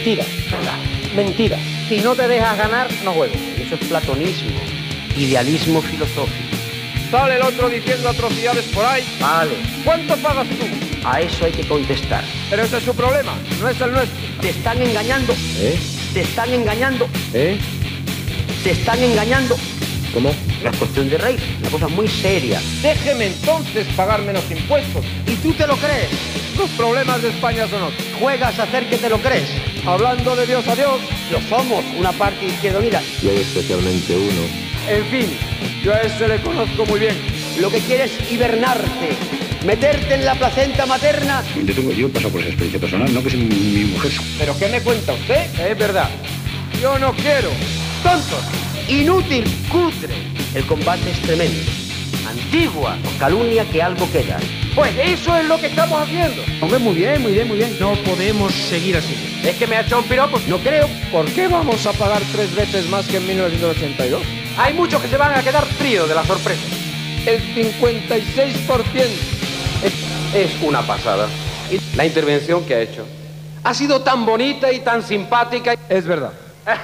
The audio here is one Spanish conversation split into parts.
Mentira. Mentira. Si no te dejas ganar, no juego. Eso es platonismo, idealismo filosófico. Sale el otro diciendo atrocidades por ahí. Vale. ¿Cuánto pagas tú? A eso hay que contestar. Pero ese es su problema, no es el nuestro. Te están engañando. Te están engañando. Te están engañando. ¿Cómo? La cuestión de raíz, una cosa muy seria. Déjeme entonces pagar menos impuestos. ¿Y tú te lo crees? Los problemas de España son otros. ¿Juegas a hacer que te lo crees? Hablando de Dios a Dios. Lo somos, una parte izquierdonida. Y hay especialmente uno. En fin, yo a ese le conozco muy bien. Lo que quieres es hibernarte, meterte en la placenta materna. Yo he pasado por esa experiencia personal, no que es mi mujer. ¿Pero qué me cuenta usted? Es verdad. Yo no quiero. Tontos, inútil, cutre. El combate es tremendo. Antigua, calumnia que algo queda. Pues eso es lo que estamos haciendo. Hombre, muy bien, muy bien, muy bien. No podemos seguir así. Es que me ha echado un piropo. No creo. ¿Por qué vamos a pagar 3 veces más que en 1982? Hay muchos que se van a quedar fríos de la sorpresa. El 56%. Es una pasada. La intervención que ha hecho ha sido tan bonita y tan simpática. Es verdad.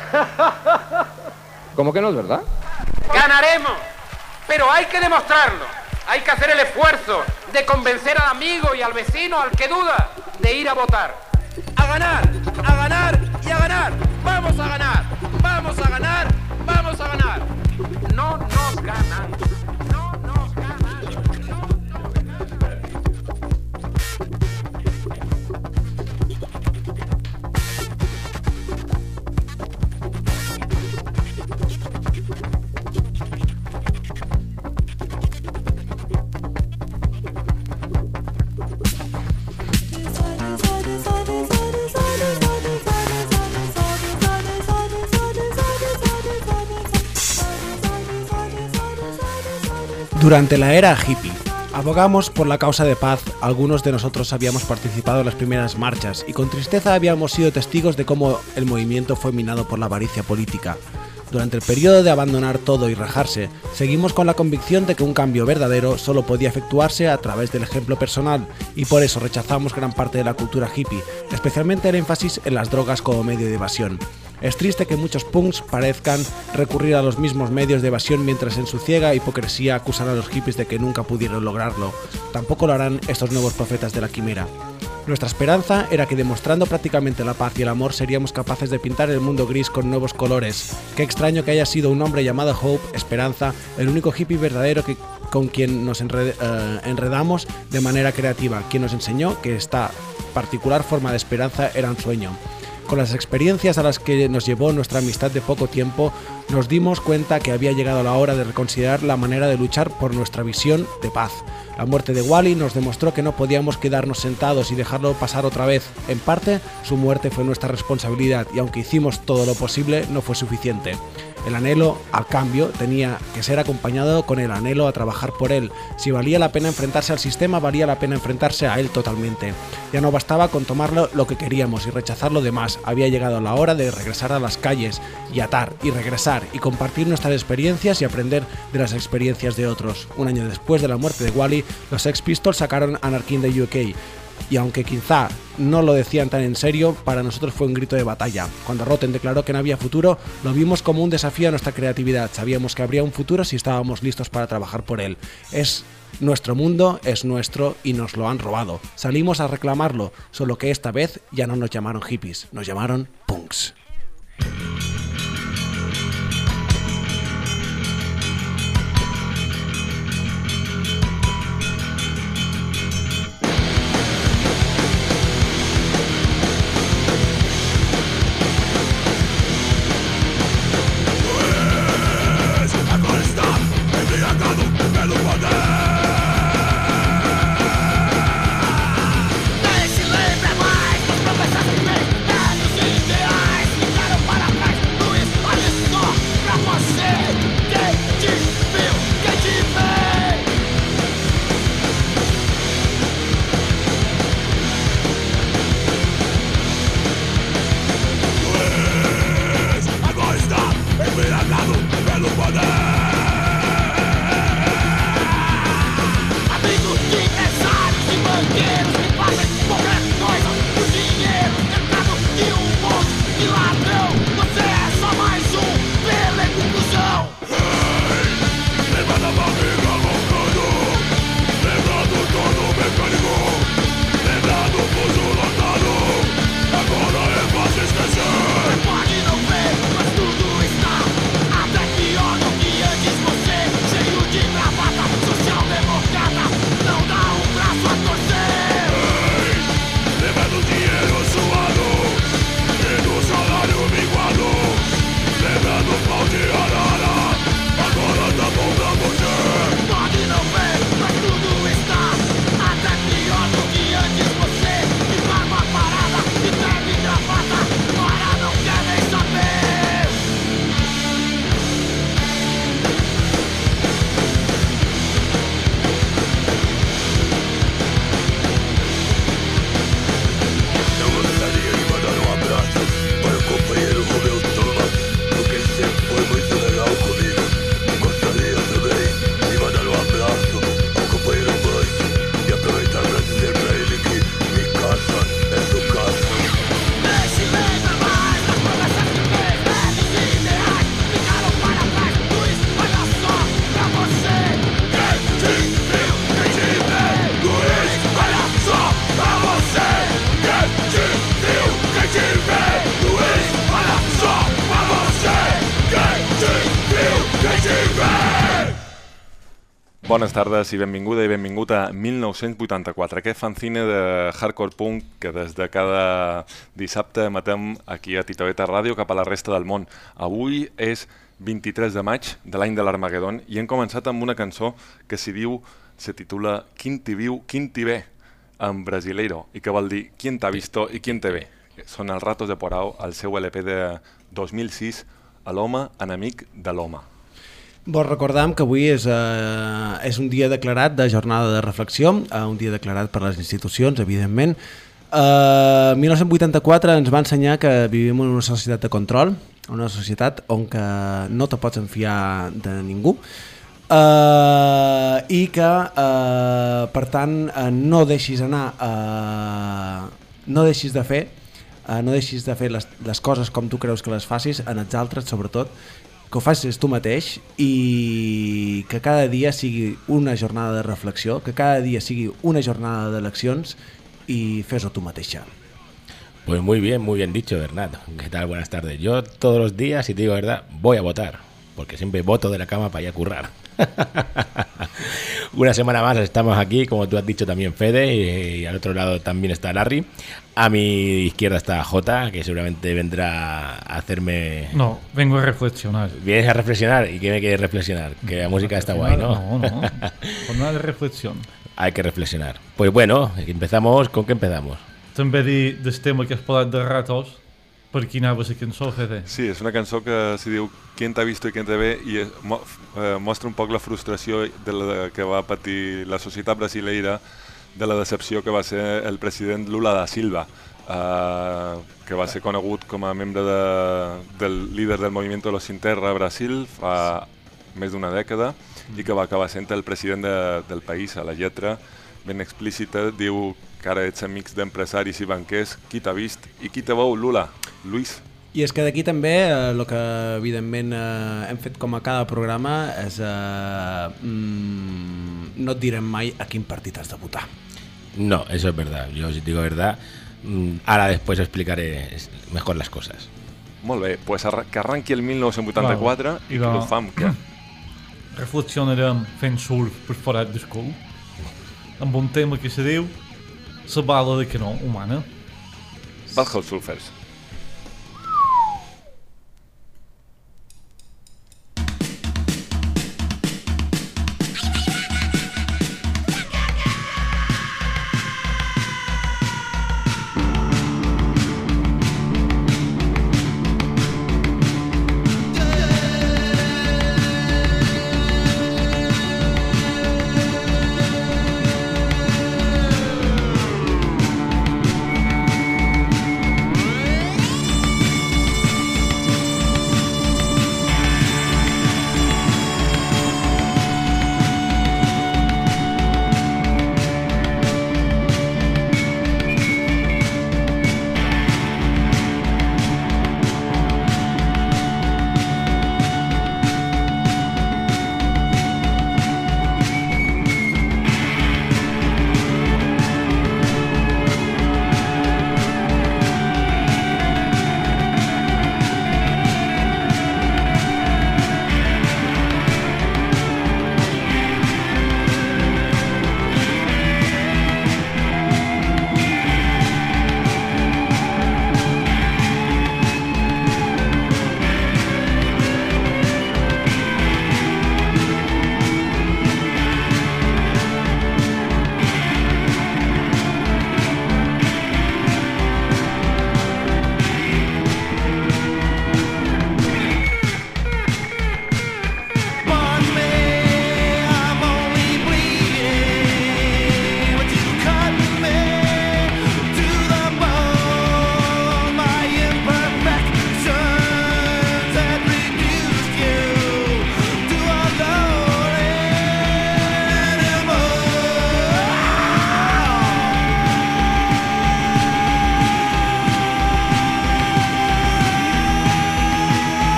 ¿Cómo que no es verdad? ¡Ganaremos! Pero hay que demostrarlo. Hay que hacer el esfuerzo de convencer al amigo y al vecino, al que duda, de ir a votar. A ganar y a ganar. Vamos a ganar, vamos a ganar, vamos a ganar. No nos ganan. No nos ganan. Durante la era hippie, abogamos por la causa de paz. Algunos de nosotros habíamos participado en las primeras marchas y con tristeza habíamos sido testigos de cómo el movimiento fue minado por la avaricia política. Durante el periodo de abandonar todo y rajarse, seguimos con la convicción de que un cambio verdadero solo podía efectuarse a través del ejemplo personal y por eso rechazamos gran parte de la cultura hippie, especialmente el énfasis en las drogas como medio de evasión. Es triste que muchos punks parezcan recurrir a los mismos medios de evasión mientras en su ciega hipocresía acusan a los hippies de que nunca pudieron lograrlo. Tampoco lo harán estos nuevos profetas de la quimera. Nuestra esperanza era que demostrando prácticamente la paz y el amor seríamos capaces de pintar el mundo gris con nuevos colores. Qué extraño que haya sido un hombre llamado Hope, Esperanza, el único hippie verdadero con quien nos enredamos de manera creativa, quien nos enseñó que esta particular forma de esperanza era un sueño. Con las experiencias a las que nos llevó nuestra amistad de poco tiempo, nos dimos cuenta que había llegado la hora de reconsiderar la manera de luchar por nuestra visión de paz. La muerte de Wally nos demostró que no podíamos quedarnos sentados y dejarlo pasar otra vez. En parte, su muerte fue nuestra responsabilidad y aunque hicimos todo lo posible, no fue suficiente. El anhelo, a cambio, tenía que ser acompañado con el anhelo a trabajar por él. Si valía la pena enfrentarse al sistema, valía la pena enfrentarse a él totalmente. Ya no bastaba con tomarlo lo que queríamos y rechazar lo demás. Había llegado la hora de regresar a las calles y atar y regresar y compartir nuestras experiencias y aprender de las experiencias de otros. Un año después de la muerte de Wally, los Sex Pistols sacaron Anarchy in the UK. Y aunque quizá no lo decían tan en serio, para nosotros fue un grito de batalla. Cuando Rotten declaró que no había futuro, lo vimos como un desafío a nuestra creatividad. Sabíamos que habría un futuro si estábamos listos para trabajar por él. Es nuestro mundo, es nuestro y nos lo han robado. Salimos a reclamarlo, solo que esta vez ya no nos llamaron hippies, nos llamaron punks. Qualquer coisa, o dinheiro, mercado e o mundo. Bones tardes i benvinguda i benvingut a 1984, aquest fanzine de hardcore punk que des de cada dissabte emetem aquí a Titoeta Ràdio cap a la resta del món. Avui és 23 de maig de l'any de l'Armagedon i hem començat amb una cançó que se titula Quin t'hi viu, quin t'hi ve, en brasileiro, i que vol dir Quien t'ha visto i quien te ve. Són els Ratos de Porao, el seu LP de 2006, a l'home enemic de l'home. Vos recordam que avui és un dia declarat de jornada de reflexió, un dia declarat per les institucions, evidentment. 1984 ens va ensenyar que vivim en una societat de control, una societat on que no te pots enfiar de ningú i que, per tant, no deixis anar, no deixis de fer les coses com tu creus que les facis, en els altres sobretot, que ho facis tu mateix i que cada dia sigui una jornada de reflexió, que cada dia sigui una jornada d'eleccions y fes-ho tu mateixa. Pues muy bien dicho, Bernat. ¿Qué tal? Buenas tardes. Yo todos los días, si te digo la verdad, voy a votar, porque siempre voto de la cama para ir a currar. Una semana más estamos aquí, como tú has dicho también, Fede, y al otro lado también está Larry. A mi izquierda está Jota, que seguramente vendrá a hacerme... No, vengo a reflexionar. ¿Vienes a reflexionar? ¿Y qué me quieres reflexionar? Que la música está guay, ¿no? No, con nada de reflexión. Hay que reflexionar. Pues bueno, empezamos. ¿Con qué empezamos? També dir del tema que has parlat de ratos, per qui anava la cançó, Fede? Sí, és una cançó que s'hi diu Quien t'ha visto i quien te ve i mostra un poc la frustració que va patir la societat brasileira de la decepció que va ser el president Lula da Silva, que va ser conegut com a membre del líder del Movimiento de los Sin Terra a Brasil fa més d'una dècada i que va acabar sent el president del país. A la lletra ben explícita diu que ara ets amics d'empresaris i banquers, qui t'ha vist i qui te veu, Lula? Luis? I és que d'aquí també el que evidentment hem fet com a cada programa és no et direm mai a quin partit has de votar. No, eso es verdad. Yo si digo verdad, ahora después explicaré mejor las cosas. Molt bé, pues que arranqui el 1984 i que ho fam. Reflexionarem fent surf per forat d'escol amb un tema que se diu la bala de canó humana. Bad House Surfers.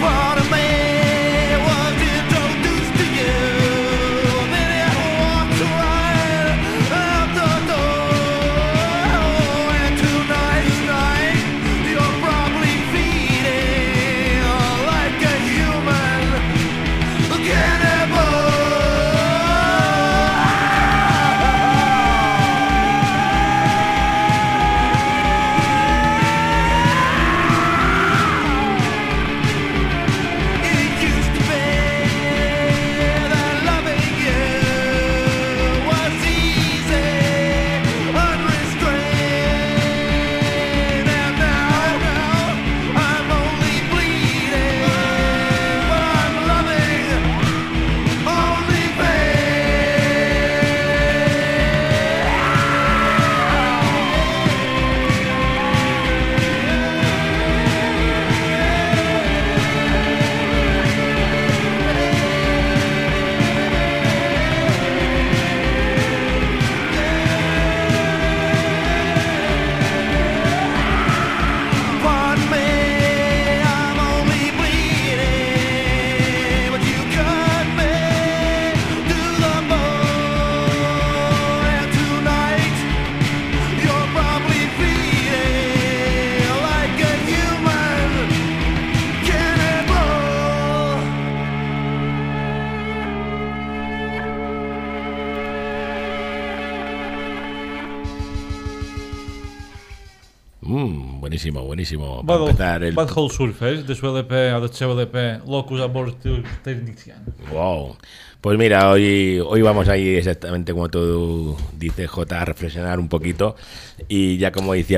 Buenísimo. Bad Hole Surface, de su LP o del seu LP Locus Abortus Technician. Wow. Pues mira, hoy vamos a ir exactamente como tú dices, Jota, a reflexionar un poquito. Y ya como decía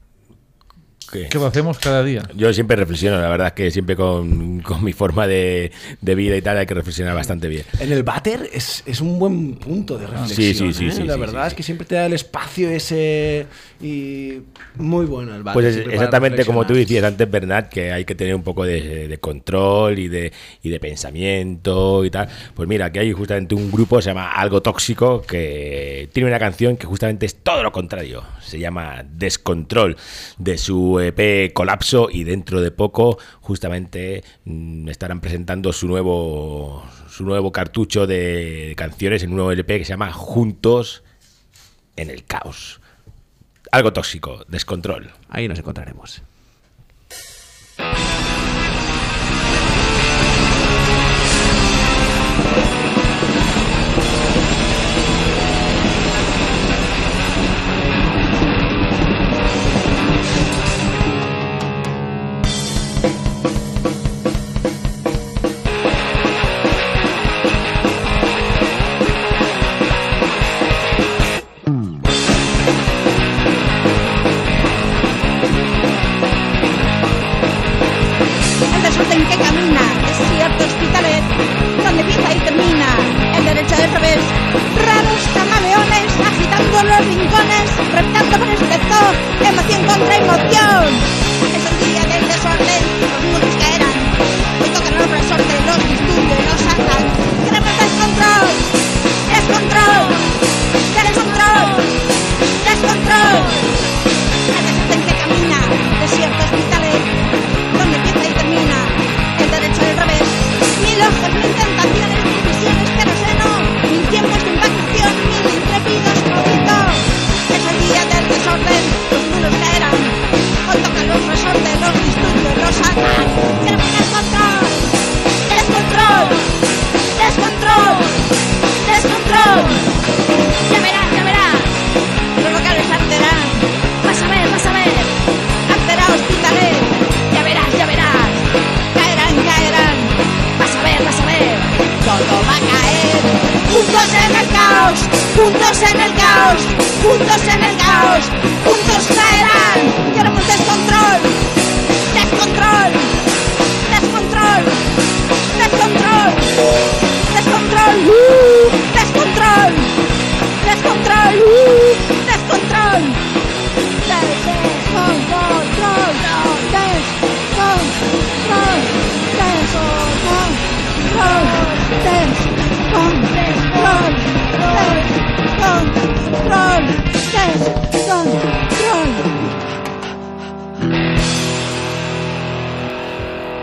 ¿Qué lo hacemos cada día? Yo siempre reflexiono, la verdad es que siempre con mi forma de vida y tal hay que reflexionar bastante bien. En el váter es un buen punto de reflexión. Sí, la verdad es que siempre te da el espacio ese y muy bueno el váter. Pues exactamente como tú decías antes, Bernat, que hay que tener un poco de control y de pensamiento y tal. Pues mira, que hay justamente un grupo, se llama Algo Tóxico, que tiene una canción que justamente es todo lo contrario. Se llama Descontrol, de su EP Colapso, y dentro de poco justamente estarán presentando su nuevo cartucho de canciones en un nuevo LP que se llama Juntos en el Caos. Algo Tóxico, Descontrol. Ahí nos encontraremos.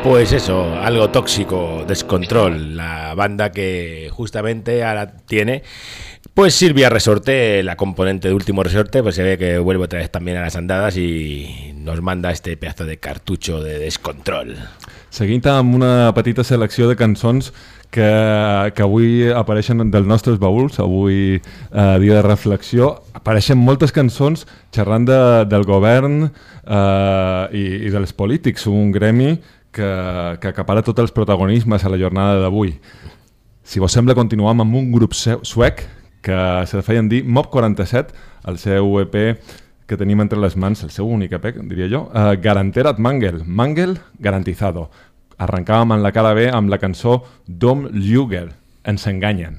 Pues eso, algo tóxico, Descontrol, la banda que justamente ahora tiene pues Silvia Resorte, la componente de Último Resorte, pues se ve que vuelve otra vez también a las andadas i nos manda este pedazo de cartutxo de Descontrol. Seguint amb una petita selecció de cançons que avui apareixen dels nostres baúls, avui dia de reflexió, apareixen moltes cançons xerrant del govern i dels polítics, un gremi que acapara tots els protagonismes a la jornada d'avui. Si vos sembla, continuem amb un grup suec que se feien dir Mob 47, el seu EP que tenim entre les mans, el seu únic EP, diria jo, Garanterat Mangel, Mangel garantizado. Arrencàvem en la cara B amb la cançó Dom Ljuger, Ens enganyen.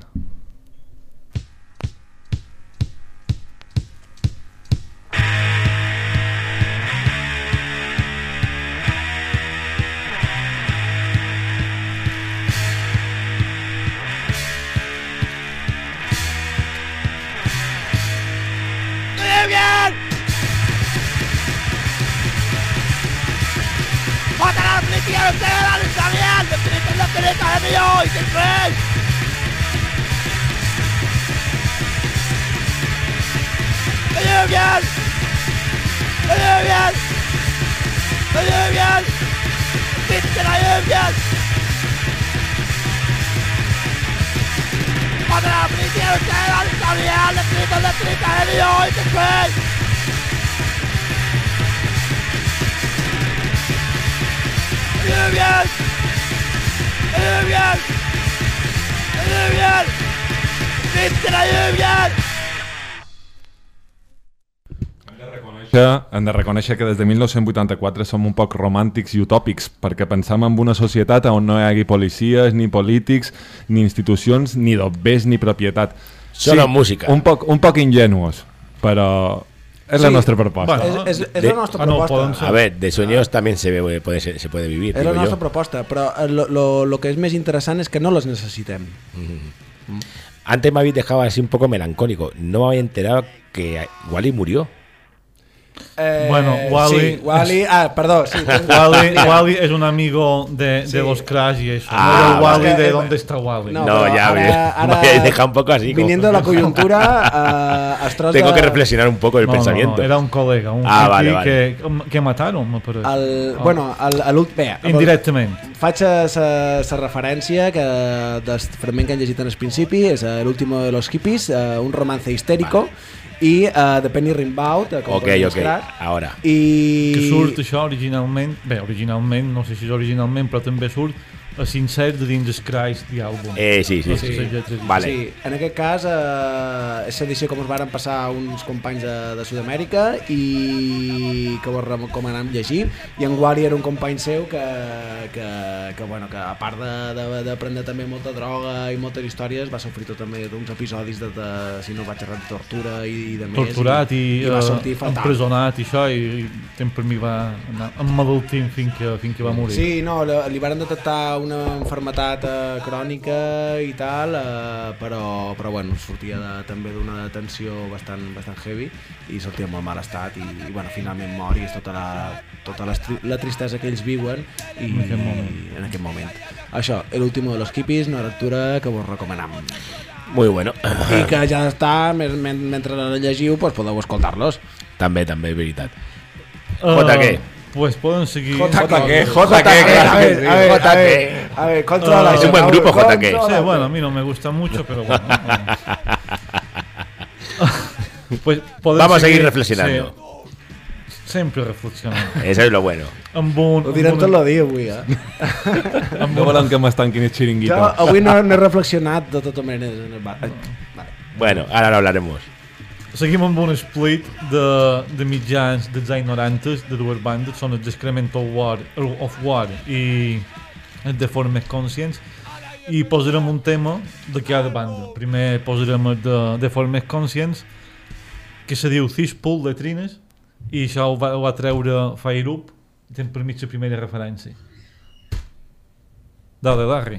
Hem de reconèixer que des de 1984 som un poc romàntics i utòpics, perquè pensam en una societat on no hi hagi policies, ni polítics, ni institucions, ni dobbers, ni propietat. Solo música. Un poc ingenuos, però és la nostra proposta. Bueno, és la nostra proposta. A ver, de sueños también se puede vivir. És la nostra proposta, però lo que és més interessant és que no los necessitem. Antes me habéis dejado así un poco melancólico. No me había enterado que Wally murió. Bueno, Wally... Sí, Wally... perdó. Sí, Wally es un amigo de los Crash y eso. No el Wally de ¿dónde está Wally? No, ya me habéis dejado un poco así. Viniendo de la coyuntura, tengo que reflexionar un poco el pensamiento. No, era un colega, un vale. que mataron, me parece. Bueno, indirectament. Faig la referència que del fragment que han llegit en el principi és l'último de los hippies, un romance histérico, i de Penny Rimbaud, ok, ara que surt això originalment, no sé si és originalment, però també surt a Sincer de dins el Christ i àlbum. Sí. Vale. Sí, en aquest cas és l'edició que ens varen passar uns companys de Sud-amèrica i que vos recomanem llegir, i en Wally era un company seu que a part de prendre també molta droga i moltes històries, va sofrir també d'uns episodis de si no vaig errar, de tortura i de més. Torturat i va sortir empresonat i això, i per mi va anar emmalaltint fins que va morir. Sí, no, li varen detectar una malaltia crònica i tal, però bueno, sortia també d'una detenció bastant heavy i sortia en molt mal estat i bueno, finalment mor, i és tota la tristesa que ells viuen en aquest moment. Això, El último de los hippies, una lectura que vos recomanem. Muy bueno. I que ja està, mentre la llegiu, pues podeu escoltar-los. També, és veritat. JK. Pues pueden seguir. JK, a ver, controla. Es un buen grupo, JK. Sí, bueno, a mí no me gusta mucho, pero bueno. Pues vamos a seguir reflexionando. Sí, sempre reflexionant. Eso es lo bueno. Ho direm tot el dia avui, No volen que m'estanquin el xiringuito. Jo avui no he reflexionat de tota manera en el bar. Bueno, ahora lo hablaremos. Seguim amb un split de mitjans dels anys 90 de dues bandes, són el Discremental of War i el Deformed Conscience, i posarem un tema de cada banda. Primer posarem el de Deformed Conscience, que se diu Cesspool de Trines, i això ho va treure Fire Up, i ten per mig la primera referència. Darri.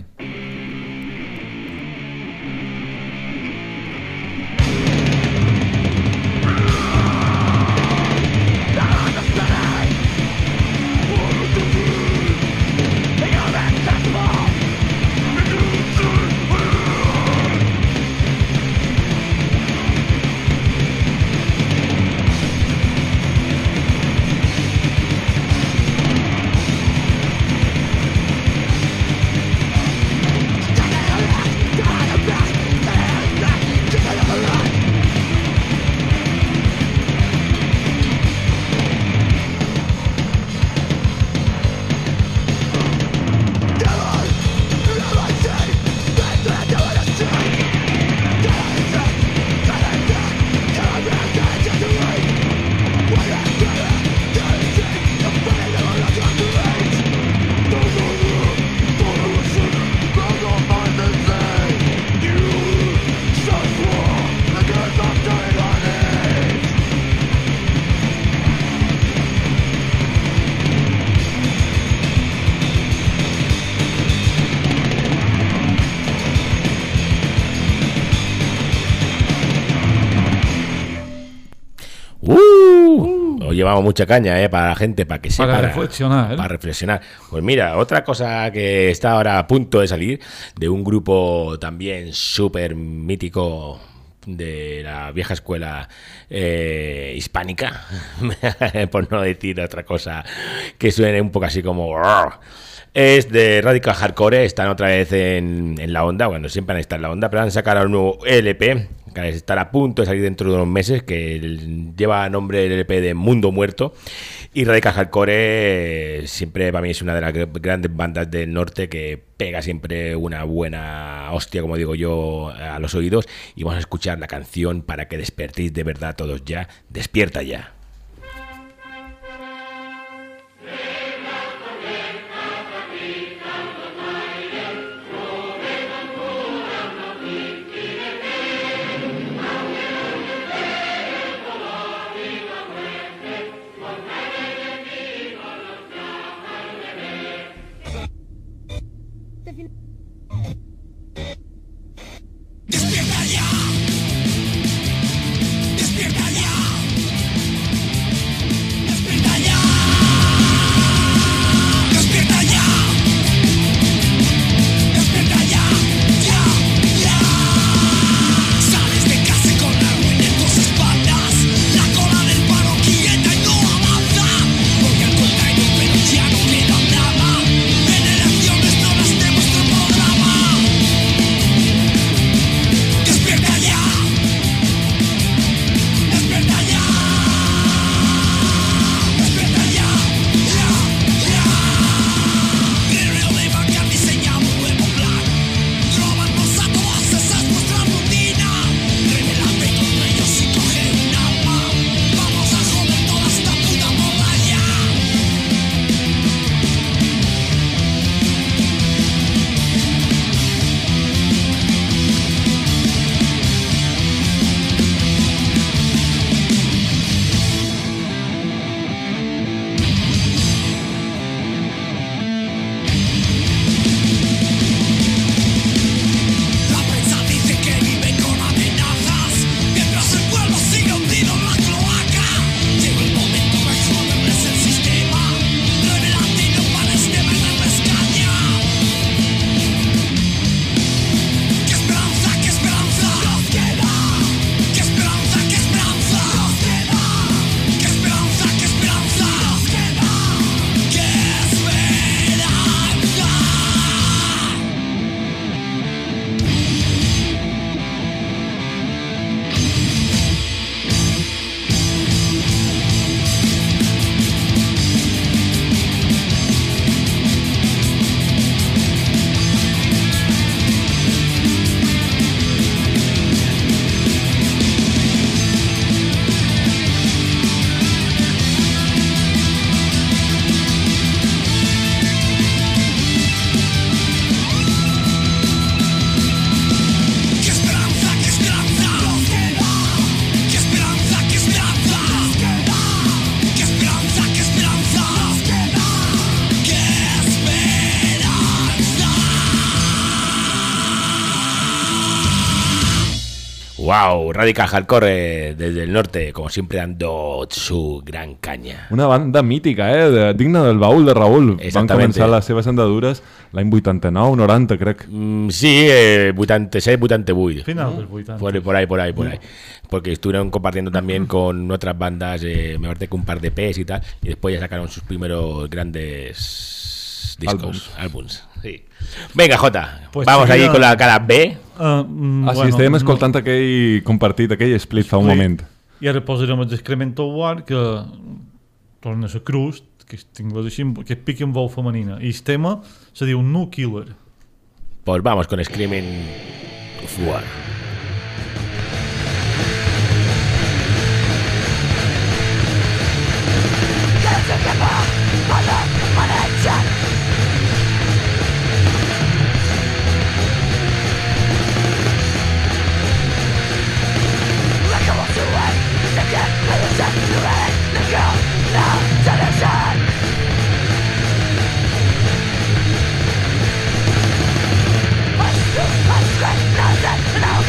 llevamos mucha caña, para la gente, para que sepa. Para reflexionar. Para reflexionar. Pues mira, otra cosa que está ahora a punto de salir, de un grupo también súper mítico de la vieja escuela hispánica, por no decir otra cosa que suene un poco así como... Es de Radical Hardcore, están otra vez en la onda, bueno, siempre han estado en la onda, pero han sacado un nuevo LP, que estará a punto de salir dentro de unos meses, que lleva nombre el LP de Mundo Muerto. Y Radical Hardcore siempre para mí es una de las grandes bandas del norte que pega siempre una buena hostia, como digo yo, a los oídos. Y vamos a escuchar la canción para que despertéis de verdad todos ya. Despierta ya. Wow, Radical Hardcore desde el norte, como siempre dando su gran caña. Una banda mítica, digna del baúl de Raül. Van començar les seves andadures l'any 89, 90, crec. Sí, 86, 88. Final del 80. Por ahí. Porque estuvieron compartiendo también con otras bandas, me parece que un par de EPs y tal, y después ya sacaron sus primeros grandes discos, álbums. Sí. Venga, Jota, pues vamos allí con la cara B. Sí, estàvem escoltant aquell compartit, aquell split fa un moment. I ara posarem el Excremental War, que torna a ser crust, que es pica en veu femenina. I el tema se diu No Killer. Pues vamos con Screaming War. No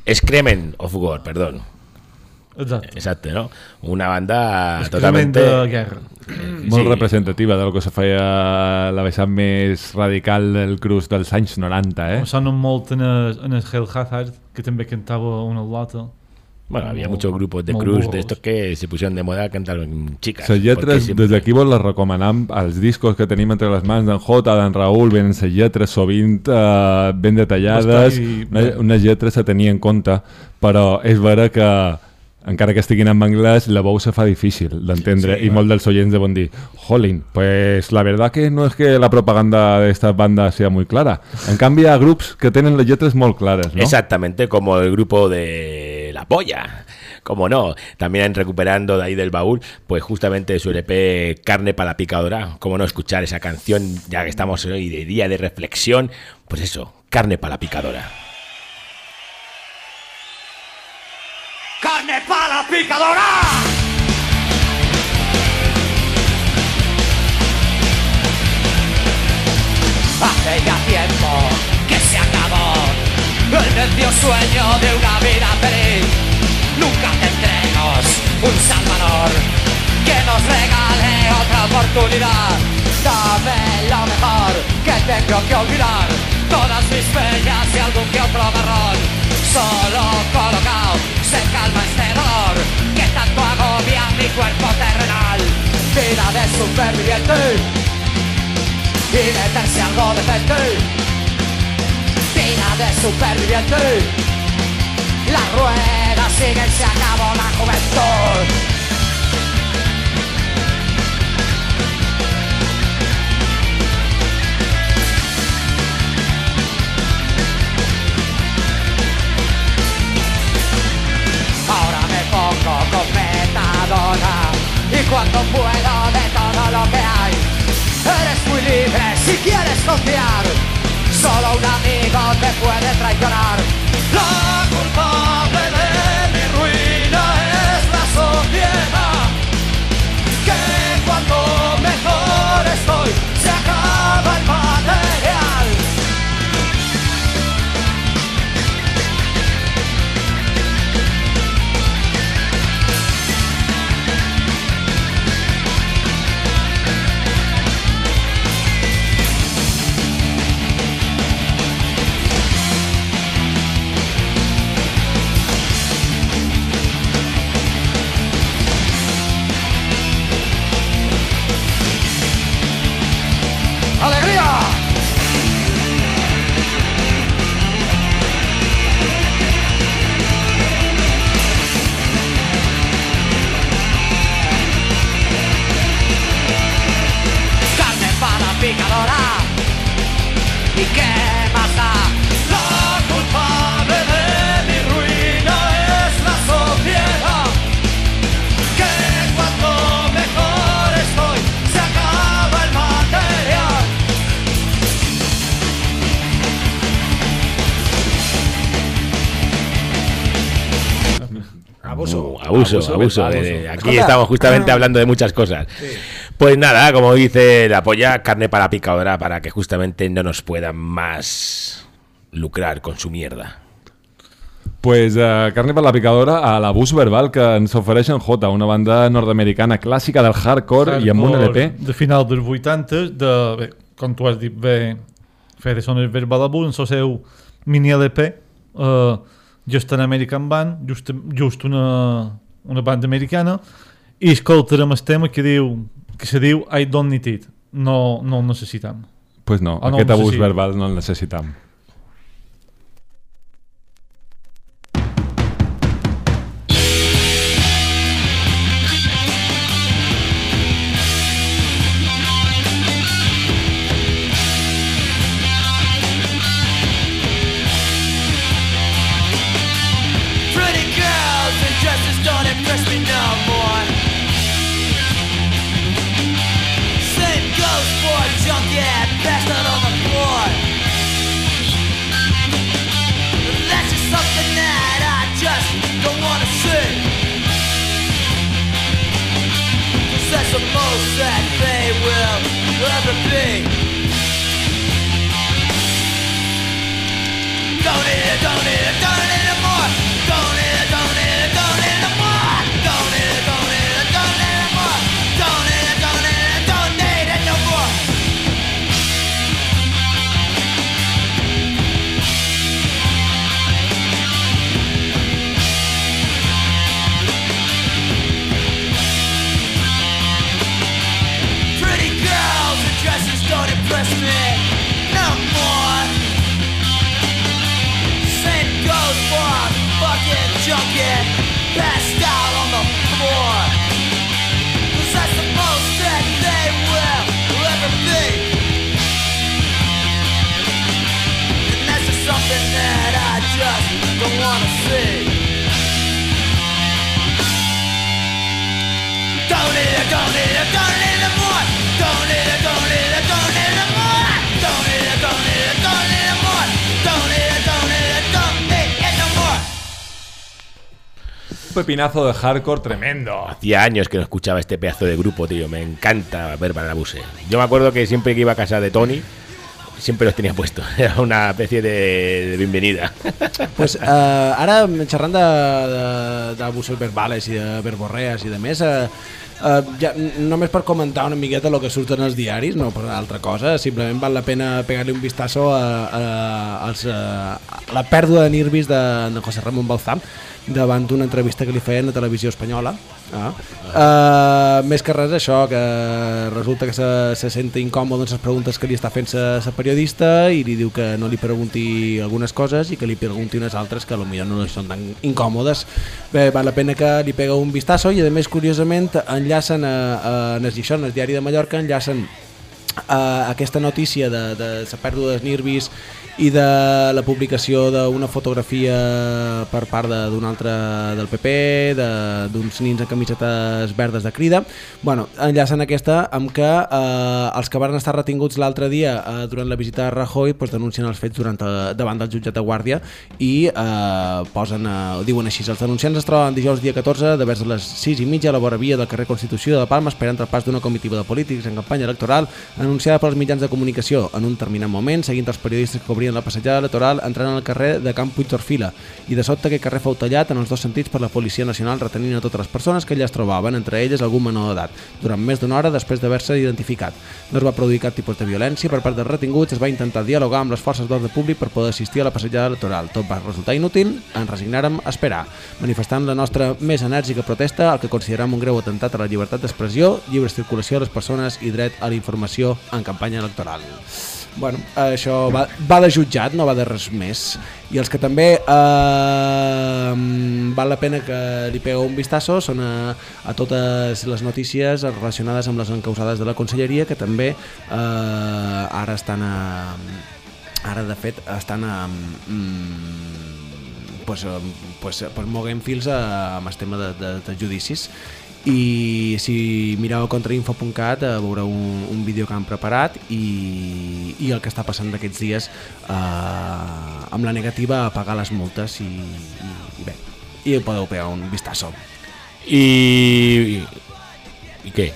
Excrement of War, perdón. Exacte, ¿no? Una banda Excrement totalmente... de guerra. Molt representativa del que se feia la vessant més radical del crust dels anys 90, Em sona molt en el Hell Hazard, que també cantava una lota. Bueno, había muchos grupos de crust de estos que se pusieron de moda a cantar chicas. Les lletres, des d'aquí vos les recomanam, els discos que tenim entre les mans d'en Jota, d'en Raül, venen les lletres sovint ben detallades, unes lletres a tenir en compte, però és vera que encara que estiguin en anglès, la veu se fa difícil d'entendre, i molt dels oients deuen dir, jolín, pues la verdad que no es que la propaganda de estas bandas sea muy clara. En cambio, hay grupos que tienen las letras muy claras, ¿no? Exactamente, como el grupo de La Polla. Como no, también recuperando de ahí del baúl, pues justamente su LP Carne para la Picadora. Como no escuchar esa canción, ya que estamos hoy de día de reflexión, pues eso, Carne para la Picadora. ¡Carne para la picadora! Hace ya tiempo que se acabó el necio sueño de una vida feliz. Nunca tendremos un Salvador que nos regale otra oportunidad. Dame lo mejor que tengo que olvidar, todas mis penas y algún que otro marrón. Solo colocado se calma este dolor que tanto agobia mi cuerpo terrenal. Vida de superviviente y meterse algo decente. Vida de superviviente. La rueda sigue y se acabó la juventud. Ahora me pongo con metadona y cuando puedo de todo lo que hay. Eres muy libre si quieres confiar, solo un amigo te puede traicionar. La culpable de mi ruina es la sociedad, que cuando mejor estoy se acaba el material. ¡Alegría! Carne para picadora. ¿Y qué más da? La culpable de mi ruina es la sociedad, que cuando mejor estoy se acaba el material. Abuso. Vale. Aquí estamos justamente hablando de muchas cosas. Sí. Pues nada, como dice La Polla, carne para la picadora, para que justamente no nos puedan más lucrar con su mierda. Pues Carne per la Picadora, a l'abús verbal que ens ofereix en Jota, una banda nord-americana clàssica del hardcore i amb un LP. De final dels 80, bé, com tu has dit bé, fer són el verbal abús, en el seu mini LP, Just an American Band, just una banda americana, i escoltarem el tema que se diu I Don't Need It. No el necessitam. Pues no, aquest abús verbal no el necessitam. That's the most that they will ever be. Don't need it anymore. don't get passed out on the floor. 'Cause I suppose that they will ever be. And that's just something that I just don't wanna see. Don't need it, don't need it, don't need it more. Don't need it, don't need it, don't need it more. Don't need it, don't need it, don't need it more. Don't need it, don't need it, don't need it no more. Un pepinazo de hardcore tremendo. Hacía años que no escuchaba este pedazo de grupo, tío. Me encanta ver Barnabuse. Yo me acuerdo que siempre que iba a casa de Tony, siempre los tenia puestos. Era una especie de bienvenida. Pues ara, xerrant d'abusos verbals i de verborrees i de més, ja, només per comentar una miqueta el que surt en els diaris, no per altra cosa, simplement val la pena pegar-li un vistazo a la pèrdua de nervis de José Ramón Balzán davant d'una entrevista que li feien a Televisió Espanyola. Més que res això, que resulta que se sent incòmode en les preguntes que li està fent la periodista i li diu que no li pregunti algunes coses i que li pregunti unes altres que potser no li són tan incòmodes. Bé, val la pena que li pega un vistazo i a més curiosament enllacen en el diari de Mallorca, enllacen aquesta notícia de la pèrdua dels nervis i de la publicació d'una fotografia per part d'un altre del PP, d'uns nins amb camisetes verdes de Crida. Bueno, enllacen aquesta amb que els que van estar retinguts l'altre dia durant la visita de Rajoy denuncien els fets davant del jutjat de Guàrdia i diuen així: els denunciants es troben dijous dia 14 de vers a les 6:30 a la vora via del carrer Constitució de Palma esperant el pas d'una comitiva de polítics en campanya electoral anunciada pels mitjans de comunicació. En un determinat moment, seguint els periodistes que cobrien la passejada electoral, entrant al carrer de Camp Puig d'Orfila i de sobte aquest carrer fou tallat en els dos sentits per la Policia Nacional retenint a totes les persones que allà es trobaven, entre elles algun menor d'edat, durant més d'una hora després d'haver-se identificat. No es va produir cap tipus de violència per part dels retinguts, es va intentar dialogar amb les forces d'ordre públic per poder assistir a la passejada electoral. Tot va resultar inútil, ens resignàrem a esperar, manifestant la nostra més enèrgica protesta al que considerem un greu atemptat a la llibertat d'expressió, lliure circulació de les persones i dret a la informació en campanya electoral. Bueno, això va de jutjat, no va de res més. I els que també val la pena que li pegueu un vistazo són a totes les notícies relacionades amb les encausades de la Conselleria, que també ara estan de fet estan moguent fils amb el tema de judicis. I si mireu a contrainfo.cat veureu un vídeo que han preparat i el que està passant d'aquests dies amb la negativa a pagar les multes i bé, i podeu pegar un vistazo. ¿Y qué?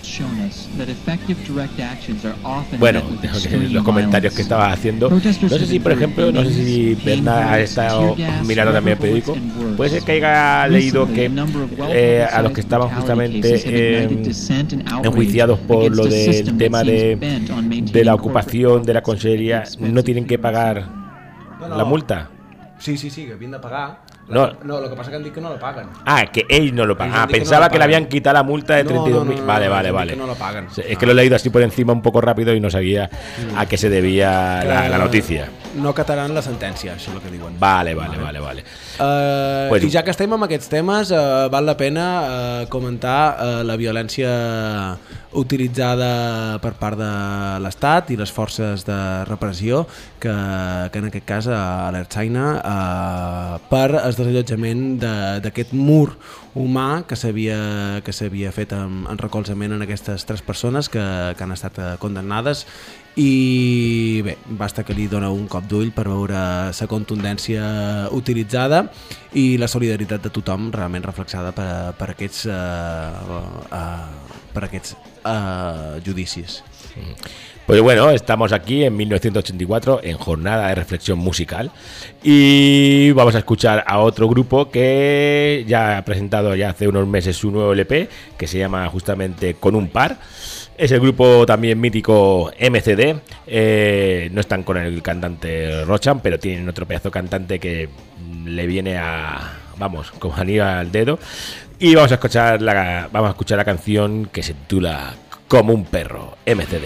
Bueno, los comentarios que estaba haciendo. No sé si, por ejemplo, Bernard ha estado mirando también el periódico. Puede ser que haya leído que a los que estaban justamente enjuiciados por lo del tema de la ocupación de la consellería no tienen que pagar la multa. Sí, que havien de pagar. No, lo que pasa es que han dicho que no lo pagan. Ah, que ellos no lo pagan. Pensaba que le habían quitado la multa de 32.000. Vale. Que no lo pagan. Es que lo he leído así por encima un poco rápido y no sabía a qué se debía la noticia. No acataran la sentència, això és el que diuen. Vale. I ja que estem amb aquests temes, val la pena comentar la violència utilitzada per part de l'Estat i les forces de repressió que en aquest cas a l'Ertzaina per el desallotjament d'aquest mur humà que s'havia fet en recolzament en aquestes 3 persones que han estat condemnades. I bé, basta que li doneu un cop d'ull per veure la contundència utilitzada i la solidaritat de tothom realment reflexada per aquests judicis. Pues bueno, estamos aquí en 1984 en jornada de reflexión musical y vamos a escuchar a otro grupo que ya ha presentado ya hace unos meses su nuevo LP que se llama justamente Con un par. Es el grupo también mítico MCD, no están con el cantante Rochan, pero tienen otro pedazo cantante que le viene como anillo al dedo. Y vamos a escuchar la canción que se titula Como un perro, MCD.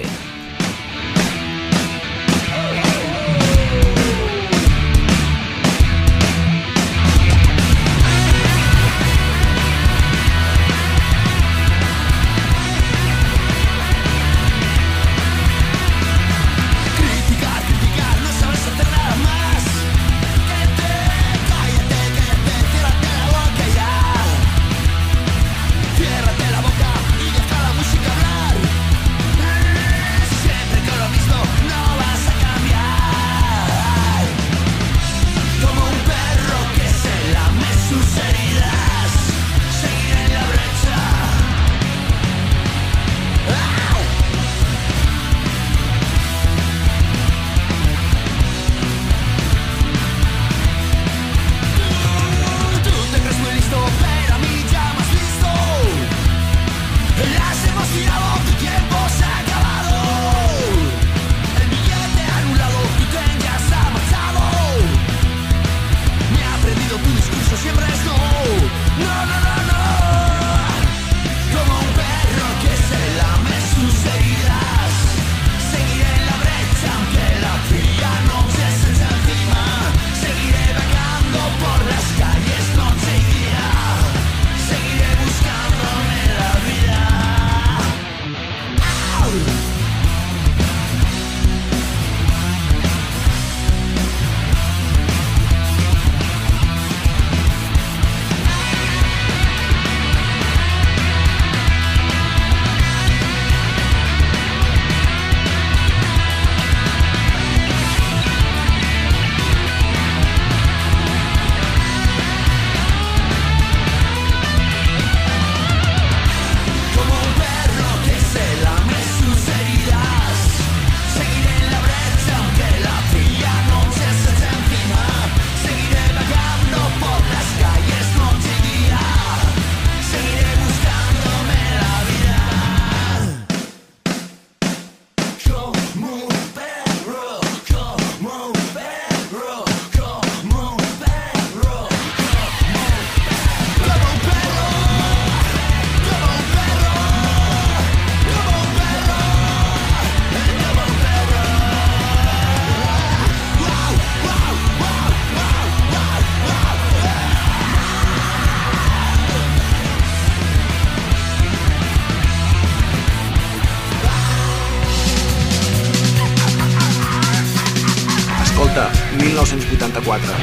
1984.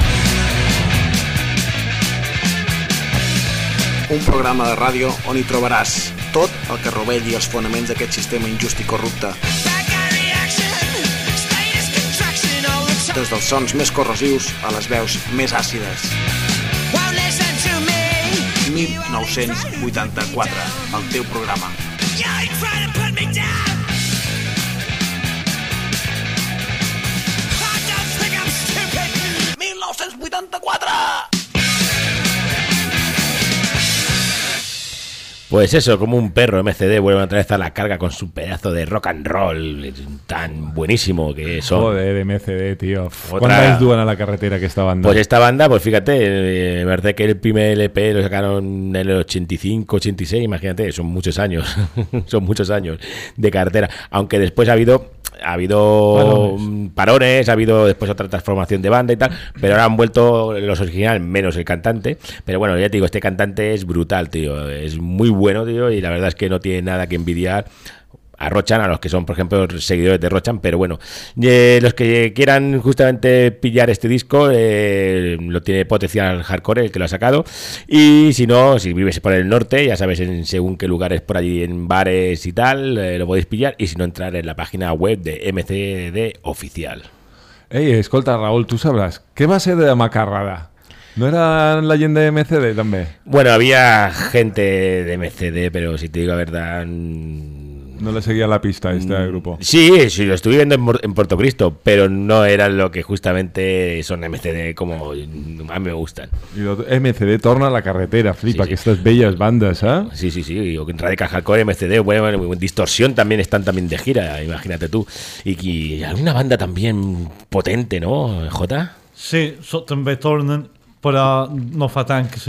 Un programa de ràdio on hi trobaràs tot el que rovelli els fonaments d'aquest sistema injust i corrupte. Des dels sons més corrosius a les veus més àcides. 1984, el teu programa. Pues eso, como un perro, MCD vuelve otra vez a la carga con su pedazo de rock and roll tan buenísimo que son. Joder, MCD, tío. ¿Cuántas duran a la carretera que esta banda? Pues esta banda, pues fíjate, me parece que el primer LP lo sacaron en el 85, 86, imagínate, son muchos años, son muchos años de carretera. Aunque después ha habido parones, ha habido después otra transformación de banda y tal, pero ahora han vuelto los originales, menos el cantante. Pero bueno, ya te digo, este cantante es brutal, tío, es muy bueno, tío, y la verdad es que no tiene nada que envidiar a Rochan, a los que son, por ejemplo, seguidores de Rochan. Pero bueno, los que quieran justamente pillar este disco, lo tiene Potencial Hardcore, el que lo ha sacado. Y si no, si vives por el norte, ya sabes, en según qué lugares por allí, en bares y tal, lo podéis pillar. Y si no, entrar en la página web de MCD Oficial. Ei, escolta, Raúl, tu sabràs, què va ser de Macarrada? ¿No era la leyenda de MCD también? Bueno, había gente de MCD, pero si te digo la verdad... No le seguía la pista a este grupo. Sí, lo estuve viendo en Puerto Cristo, pero no era lo que justamente son MCD como a mí me gustan. Y MCD torna a la carretera, flipa, que estas bellas bandas, ¿eh? Sí, Radical Hardcore, MCD, bueno, Distorsión también están también de gira, imagínate tú. Y alguna banda también potente, ¿no, Jota? Sí, també tornen, però no fa tant que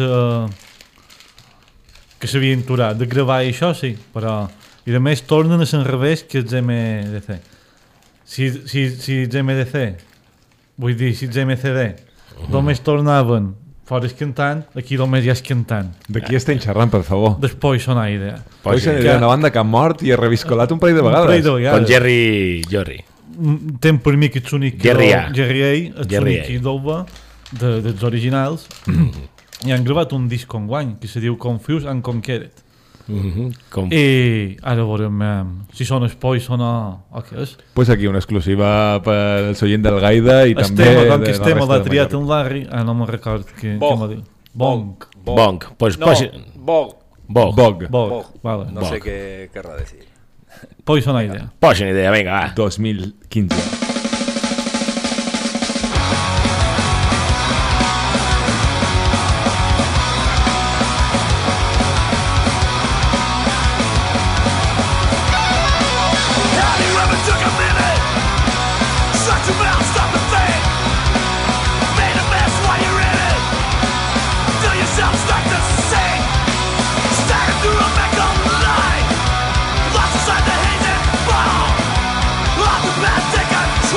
s'havien aturat de gravar això, sí, però i a més tornen a l'enrevés que els MDC. Si els MDC, vull dir, si els MCD només tornaven fora el cantant, aquí només hi ha el cantant. De qui estem xerrant, per favor? Del Poison Idea. Poison Idea, una banda que ha mort i ha reviscolat un parell de vegades. Con Jerry Jorri. Tem per mi que ets únic Jerry A, ets únic idova dels originals, i han gravat un disc enguany que se diu Confused and Conquered. I ara veurem si són el Poison o què és. Pues aquí una exclusiva per el soient del Gaida i també com que estem l'ha triat en Larry, no me'n record què m'ha dit. Bong. Pues Bog. Vale. No sé qué querrá decir. Poison Idea. Poison Idea, venga, va. 2015. Lost inside the haze and ball. Lost the bad ticket.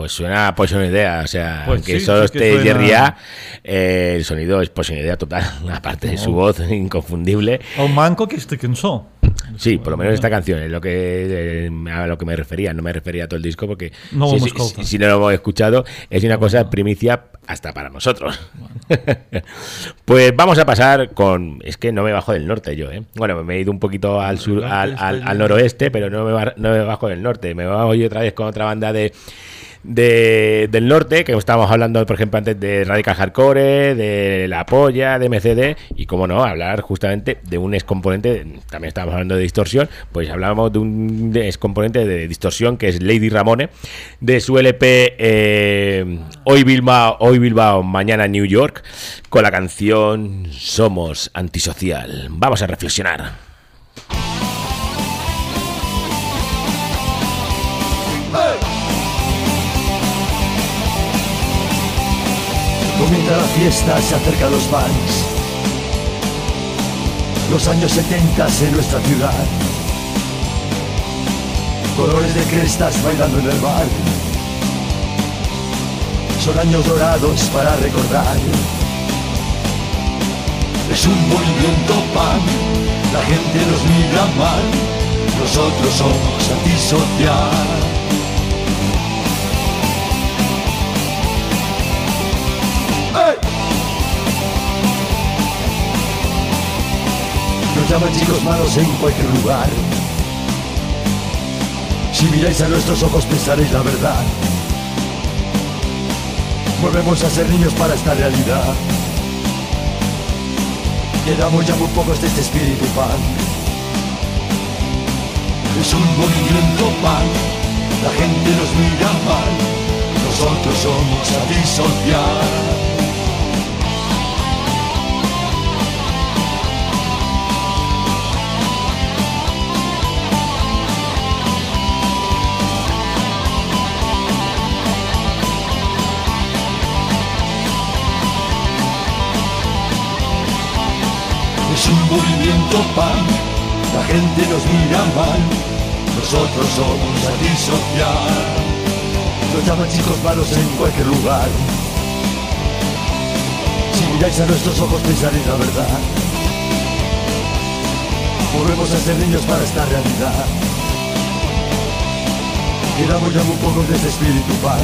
Pues suena a Poison Idea, o sea, Pues aunque sí, solo sí que esté suena- Jerry A, el sonido es Poison Idea total, aparte de su voz inconfundible. El manco aquesta cançó. Sí, por lo menos esta canción es lo que a lo que me refería, no me refería a todo el disco porque No lo hemos si escuchado. no lo hemos escuchado es una cosa primicia hasta para nosotros. Pues vamos a pasar con, es que no me bajo del norte yo, bueno, me he ido un poquito al sur, al noroeste, pero no me bajo del norte, me voy otra vez con otra banda del norte, que estábamos hablando, por ejemplo, antes de Radical Hardcore, de La Polla, de MCD, y como no, hablar justamente de un excomponente, también estábamos hablando de Distorsión, pues hablábamos de un excomponente de Distorsión, que es Lady Ramone, de su LP Hoy Bilbao, Mañana New York, con la canción Somos Antisocial. Vamos a reflexionar. Comienza la fiesta, se acercan los bares. Los años 70 en nuestra ciudad. Colores de crestas bailando en el bar. Son años dorados para recordar. Es un movimiento pan, la gente nos mira mal. Nosotros somos antisocial. Nos llaman chicos malos en cualquier lugar. Si miráis a nuestros ojos pensaréis la verdad. Volvemos a ser niños para esta realidad. Quedamos ya muy pocos de este espíritu pan. Es un movimiento pan, la gente nos mira mal. Nosotros somos antisocial. Es un movimiento pan, la gente nos mira mal. Nosotros somos antisocial. Nos llaman chicos malos en cualquier lugar. Si miráis a nuestros ojos pensaréis la verdad. Volvemos a ser niños para esta realidad. Quedamos ya muy pocos de este espíritu pan.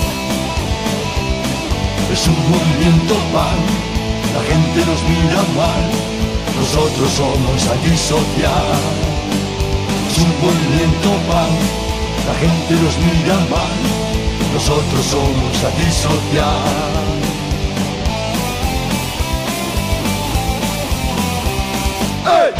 Es un movimiento pan, la gente nos mira mal. Nosotros somos antisocial. Es un movimiento pan, la gente nos mira mal. Nosotros somos antisocial. ¡Hey!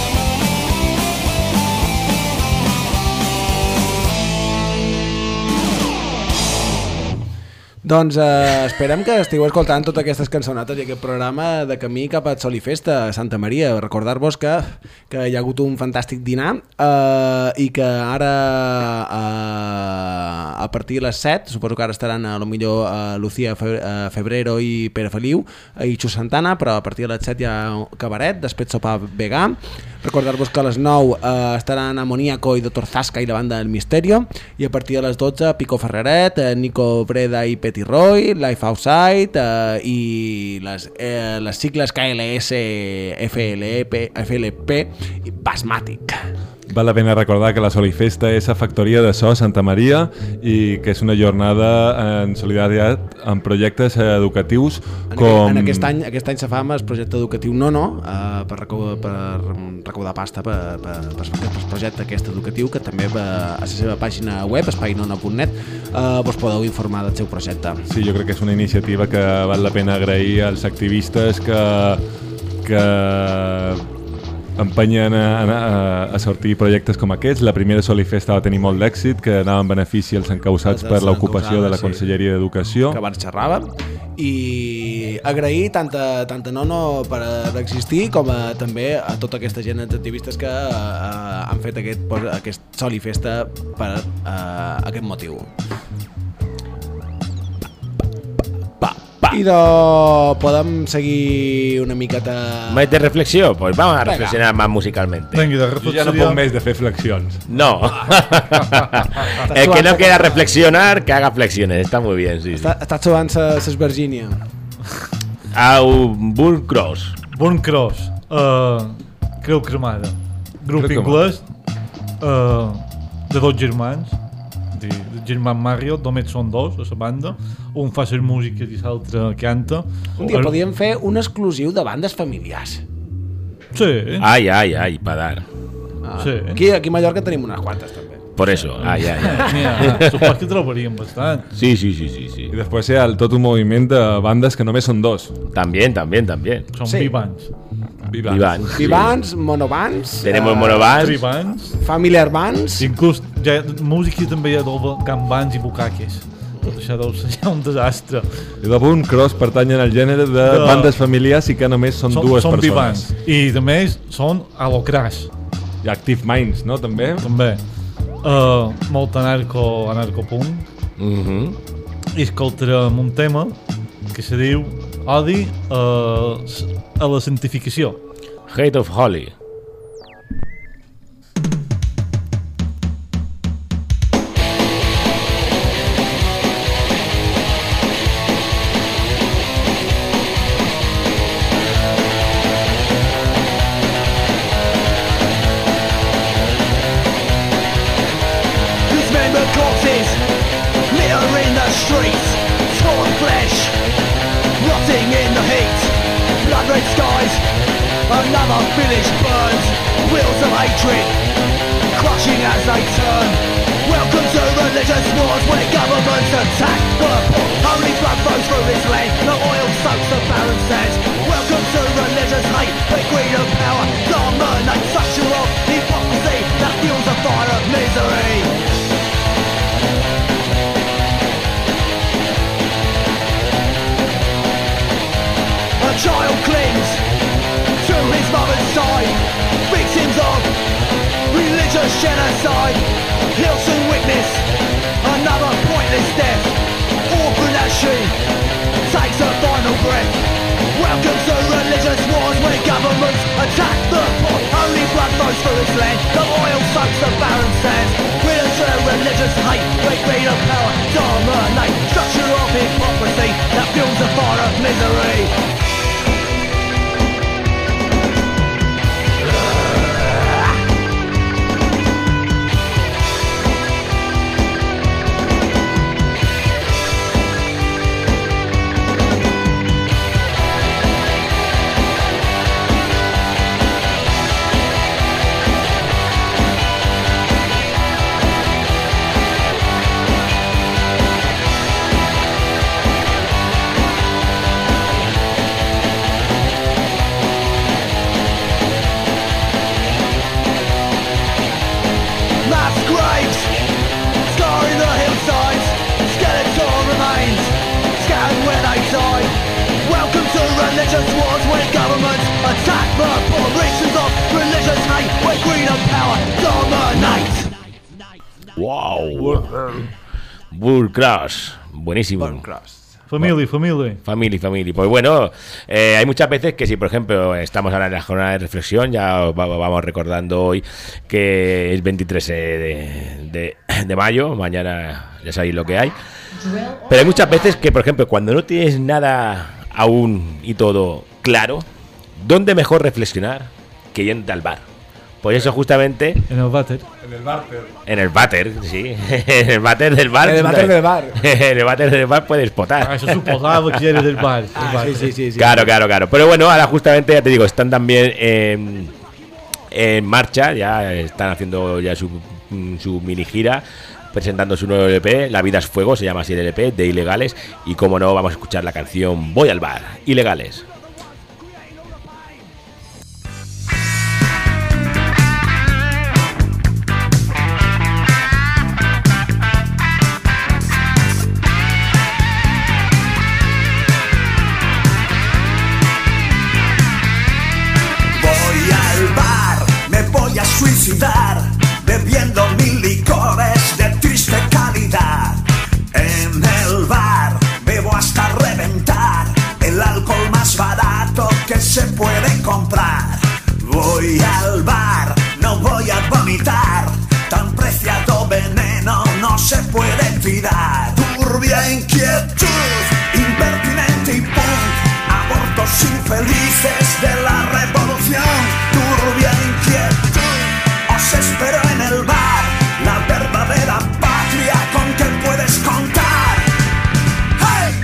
Doncs esperem que estigueu escoltant totes aquestes cançonetes i aquest programa de camí cap a Solifesta a Santa Maria. Recordar-vos que hi ha hagut un fantàstic dinar i que ara a partir de les 7, suposo que ara estaran a lo millor Lucía Febrero i Pere Feliu i Xus Santana, però a partir de les 7 hi ha cabaret, després sopar vegà. Recordar-vos que a les 9 estaran Amoníaco i Dr. Zasca i la banda del Misterio, i a partir de les 12 Pico Ferreret, Nico Breda i Petit Roy, Life Outside i les sigles KLS, FLP i Basmatic. Val la pena recordar que la Solifesta és a Factoria de So Santa Maria i que és una jornada en solidaritat amb projectes educatius com... Aquest any se fa amb el projecte educatiu Nono per recaudar pasta per el projecte aquest educatiu, que també a la seva pàgina web espaiNono.net vos podeu informar del seu projecte. Sí, jo crec que és una iniciativa que val la pena agrair als activistes que empenyen a sortir projectes com aquests. La primera Solifesta va tenir molt d'èxit, que anava en benefici als encausats per l'ocupació de la Conselleria d'Educació. Que abans xerràvem. I agrair tant a Nono per existir com també a tota aquesta gent activistes que han fet aquest Solifesta per aquest motiu. podem seguir una miqueta... ¿Más de reflexión? Pues vamos a reflexionar más musicalmente. Yo ya no puedo més de fer flexions. No. El que no quiera reflexionar, que haga flexiones. Está muy bien, sí. Estàs jugant ses Virgínia. Burn Cross. Burn Cross. Creu cremada. Grup anglès de dos germans. El germà Mario, només són dos a la banda. Un fa les músiques i l'altre canta. Un dia podíem fer un exclusiu de bandes familiars. Sí. Ay, para dar. Sí. Aquí a Mallorca tenim unes quantes també. Por eso, Mira, supos que trobaríem bastant. Sí. Y después hay todo un movimiento de bandas que només son dos. También. Son Vivans. Vivans, Monobands. Tenemos Monobands. Tribans. Familiar Bands. Inclús música també hi ha gambans i bucaques. Tot això deu ser un desastre. I de Burn Cross pertanyen al gènere de bandes familiars i que només són dues són persones. Vivans. I a més són Alocrash. I Active Minds, no? També? També. Molt anarcopunk. I escoltarem un tema que se diu Odi a la santificació. Hate of Holy. Another village burns, wheels of hatred, crushing as they turn. Welcome to religious wars where governments attack the poor. Only blood flows through this land, the oil soaks the barren sands. Welcome to religious hate, where greed and power dominate. Such a of hypocrisy that fuels a fire of misery. A child clings to his mother's side, victims of religious genocide. He'll soon witness another pointless death, orphan as she takes her final breath. Welcome to religious wars where governments attack the poor. Only blood flows through this land, the oil soaks the barren sands. We're to religious hate, where greed and power dominate. Structure of hypocrisy that fuels a fire of misery. Religious wars where governments attack the poor. Reasons of religious hate where greed and power dominate. Wow. Burn Cross. Buenísimo. Burn Cross. Family. Pues bueno, hay muchas veces que si, por ejemplo, estamos ahora en la jornada de reflexión, ya vamos recordando hoy que es 23 de mayo, mañana ya sabéis lo que hay. Pero hay muchas veces que, por ejemplo, cuando no tienes nada aún y todo claro, ¿dónde mejor reflexionar que yendo al bar? Pues eso justamente... En el váter. En el váter, sí. En el váter del bar. En el váter del bar. En el váter del bar puedes potar. Eso suposaba que eres del bar. Sí. Claro. Pero bueno, ahora justamente, ya te digo, están también en marcha, ya están haciendo ya su mini gira, presentando su nuevo LP, La vida es fuego, se llama así el LP, de Ilegales, y como no, vamos a escuchar la canción Voy al bar, Ilegales. Voy al bar, me voy a suicidar, bebiendo mil licores de triste calidad. En el bar bebo hasta reventar, comprar. Voy al bar, no voy a vomitar. Tan preciado veneno no se puede tirar. Turbia inquietud, impertinente y punk. Abortos infelices de la revolución. Turbia inquietud, os espero en el bar. La verdadera patria con que puedes contar. ¡Hey!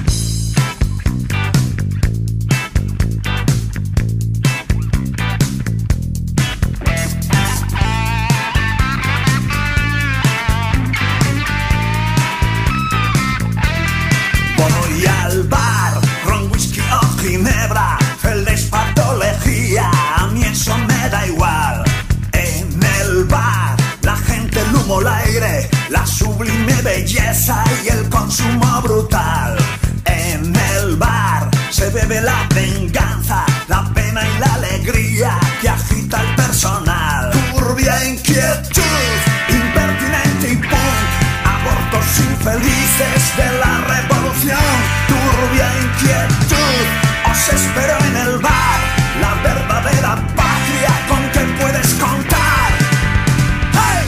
Voy al bar, ron, whisky o ginebra. Feliz patología, a mí eso me da igual. En el bar, la gente, el humo, el aire, la sublime belleza y el consumo brutal. En el bar se bebe la venganza, la pena y la alegría que agita el personal. Turbia inquietud, impertinente y punk. Abortos infelices de la revolución. Turbia inquietud, os espero en el bar. La verdadera patria con que puedes contar. ¡Hey!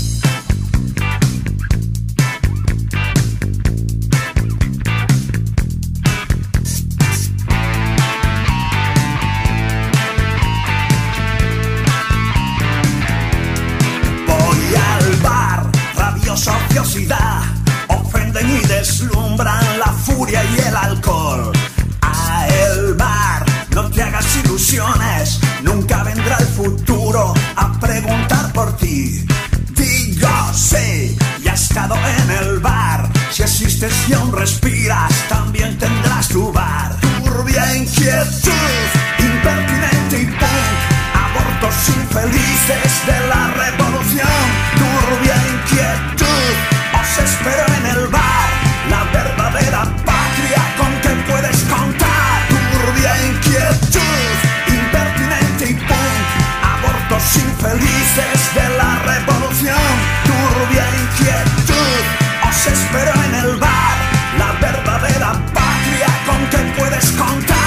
Voy al bar, rabiosa ociosidad. Ofenden y deslumbran la furia y el alcohol. A el bar, no te hagas ilusiones. Nunca vendrá el futuro a preguntar por ti. Digo sí, ya he estado en el bar. Si existes y aún respiras, también tendrás tu bar. Turbia inquietud, impertinente y punk. Abortos infelices de la revolución. Turbia inquietud, os espero en el bar. La verdadera patria con que puedes contar. Turbia inquietud, impertinente y punk. Abortos infelices de la revolución. Turbia inquietud, os espero en el bar. La verdadera patria con que puedes contar.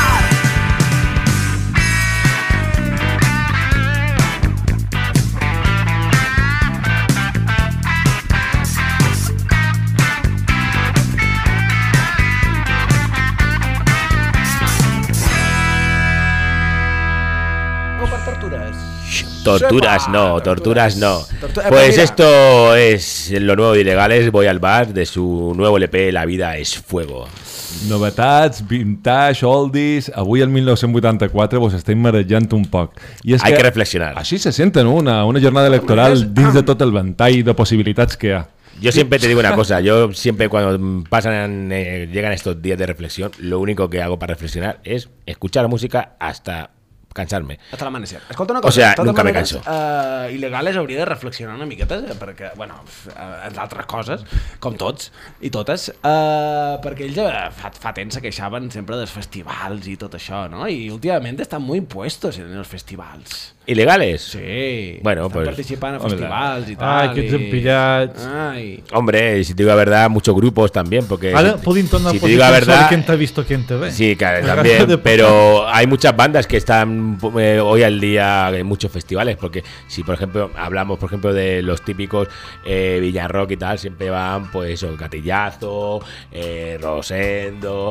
Torturas no. Pues Pues mira. esto es lo nuevo de Ilegales, Voy al bar, de su nuevo LP La vida es fuego. Novetats, vintage, oldies... Avui, el 1984, vos estem marejant un poc. I és Hay que reflexionar. Així se senten una jornada electoral dins de tot el ventall de possibilitats que hi ha. Yo siempre te digo una cosa, yo siempre cuando llegan estos días de reflexión, lo único que hago para reflexionar es escuchar música hasta cansarme. Hasta l'amanecer. Escolta una cosa. O sea, de totes nunca me maneres, canso. Il·legales hauria de reflexionar una miqueta, perquè, bueno, entre altres coses, com tots i totes, perquè ells fa temps se queixaven sempre dels festivals i tot això, ¿no? I últimament estan muy impuestos en els festivals. ¿Ilegales? Sí. Bueno, están pues... participant en festivals i tal. Ay, que empillats. Ay. Hombre, si te digo la verdad, muchos grupos también, porque... Ahora pueden tornar si te digo la verdad... quién te ha visto, quién te ve. Sí, claro, también, pero hay muchas bandas que están hoy al día en muchos festivales, porque si, por ejemplo, hablamos, por ejemplo, de los típicos Villarrock y tal, siempre van, pues eso, Gatillazo, Rosendo,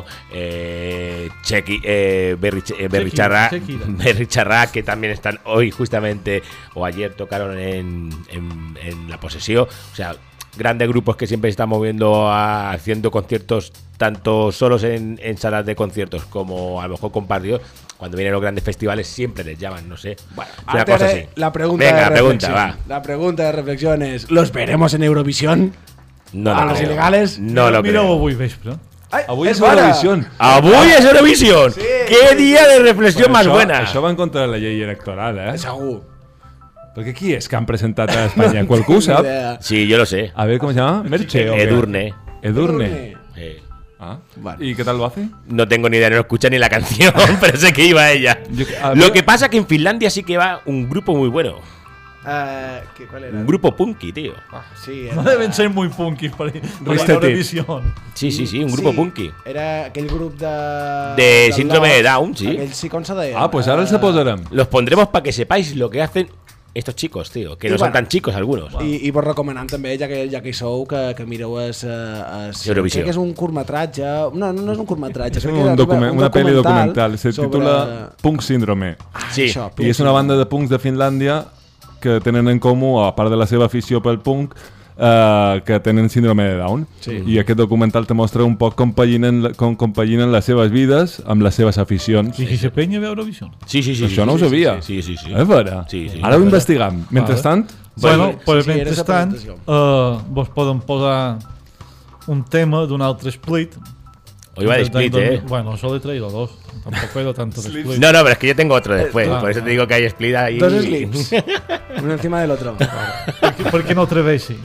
Berry Charrac, que también están hoy justamente, o ayer tocaron en La Posesión, o sea... Grandes grupos que siempre se están moviendo haciendo conciertos tanto solos en salas de conciertos como a lo mejor compartidos. Cuando vienen los grandes festivales siempre les llaman, no sé. Bueno, una cosa así. La pregunta Venga, de reflexión. va. La pregunta de reflexión es: ¿los veremos en Eurovisión? No ¿A lo los creo. ilegales? No lo Mira creo. avui vespre. Ai, Avui és bona. Eurovisió. ¡Avui es Eurovisión! Sí. ¡Qué día de reflexión más Això- buena! Això va en contra de la llei electoral, Segur. Perquè qui és que han presentat a Espanya? Qualcú ho sap? Sí, yo lo sé. A ver, ¿cómo se llama? Merche. ¿o qué? Edurne. Edurne. Ah. Vale. ¿Y qué tal lo hace? No tengo ni idea, no escucha ni la canción, pero sé que iba ella. Lo que pasa que en Finlandia sí que va un grupo muy bueno. ¿Cuál era? Un grupo punky, tío. Sí, no deben ser muy punky para Eurovisión. Sí, un grupo punky. Era aquell grup de síndrome de Down, sí. Aquell sí, com se deia? Pues ahora se posarem. Los pondremos para que sepáis lo que hacen estos chicos, tío, que no son tan chicos algunos. I vos recomanant també, ja que hi sou, que mireu Eurovisió. crec que és un curtmetratge. No és un curtmetratge. És una pel·li documental. Se titula Punk Síndrome. Sí. I és una banda de punks de Finlàndia que tenen en comú, a part de la seva afició pel punk, que tenen síndrome de Down. Sí. I aquest documental te mostra un poc com compaginen les seves vides amb les seves aficions. I que se penya a Eurovisió. Sí. Això no ho sabia. Sí. És vera? Sí. Ara ho investigam. Mentrestant... Bueno, mentrestant, vos poden posar un tema d'un altre split. Hoy va de split, Bueno, solo he traído dos. Tampoco he ido tanto de split. No, pero es que yo tengo otro después. Por eso te digo que hay split ahí. Dos slips. Uno encima del otro. ¿Por qué no Trevesi?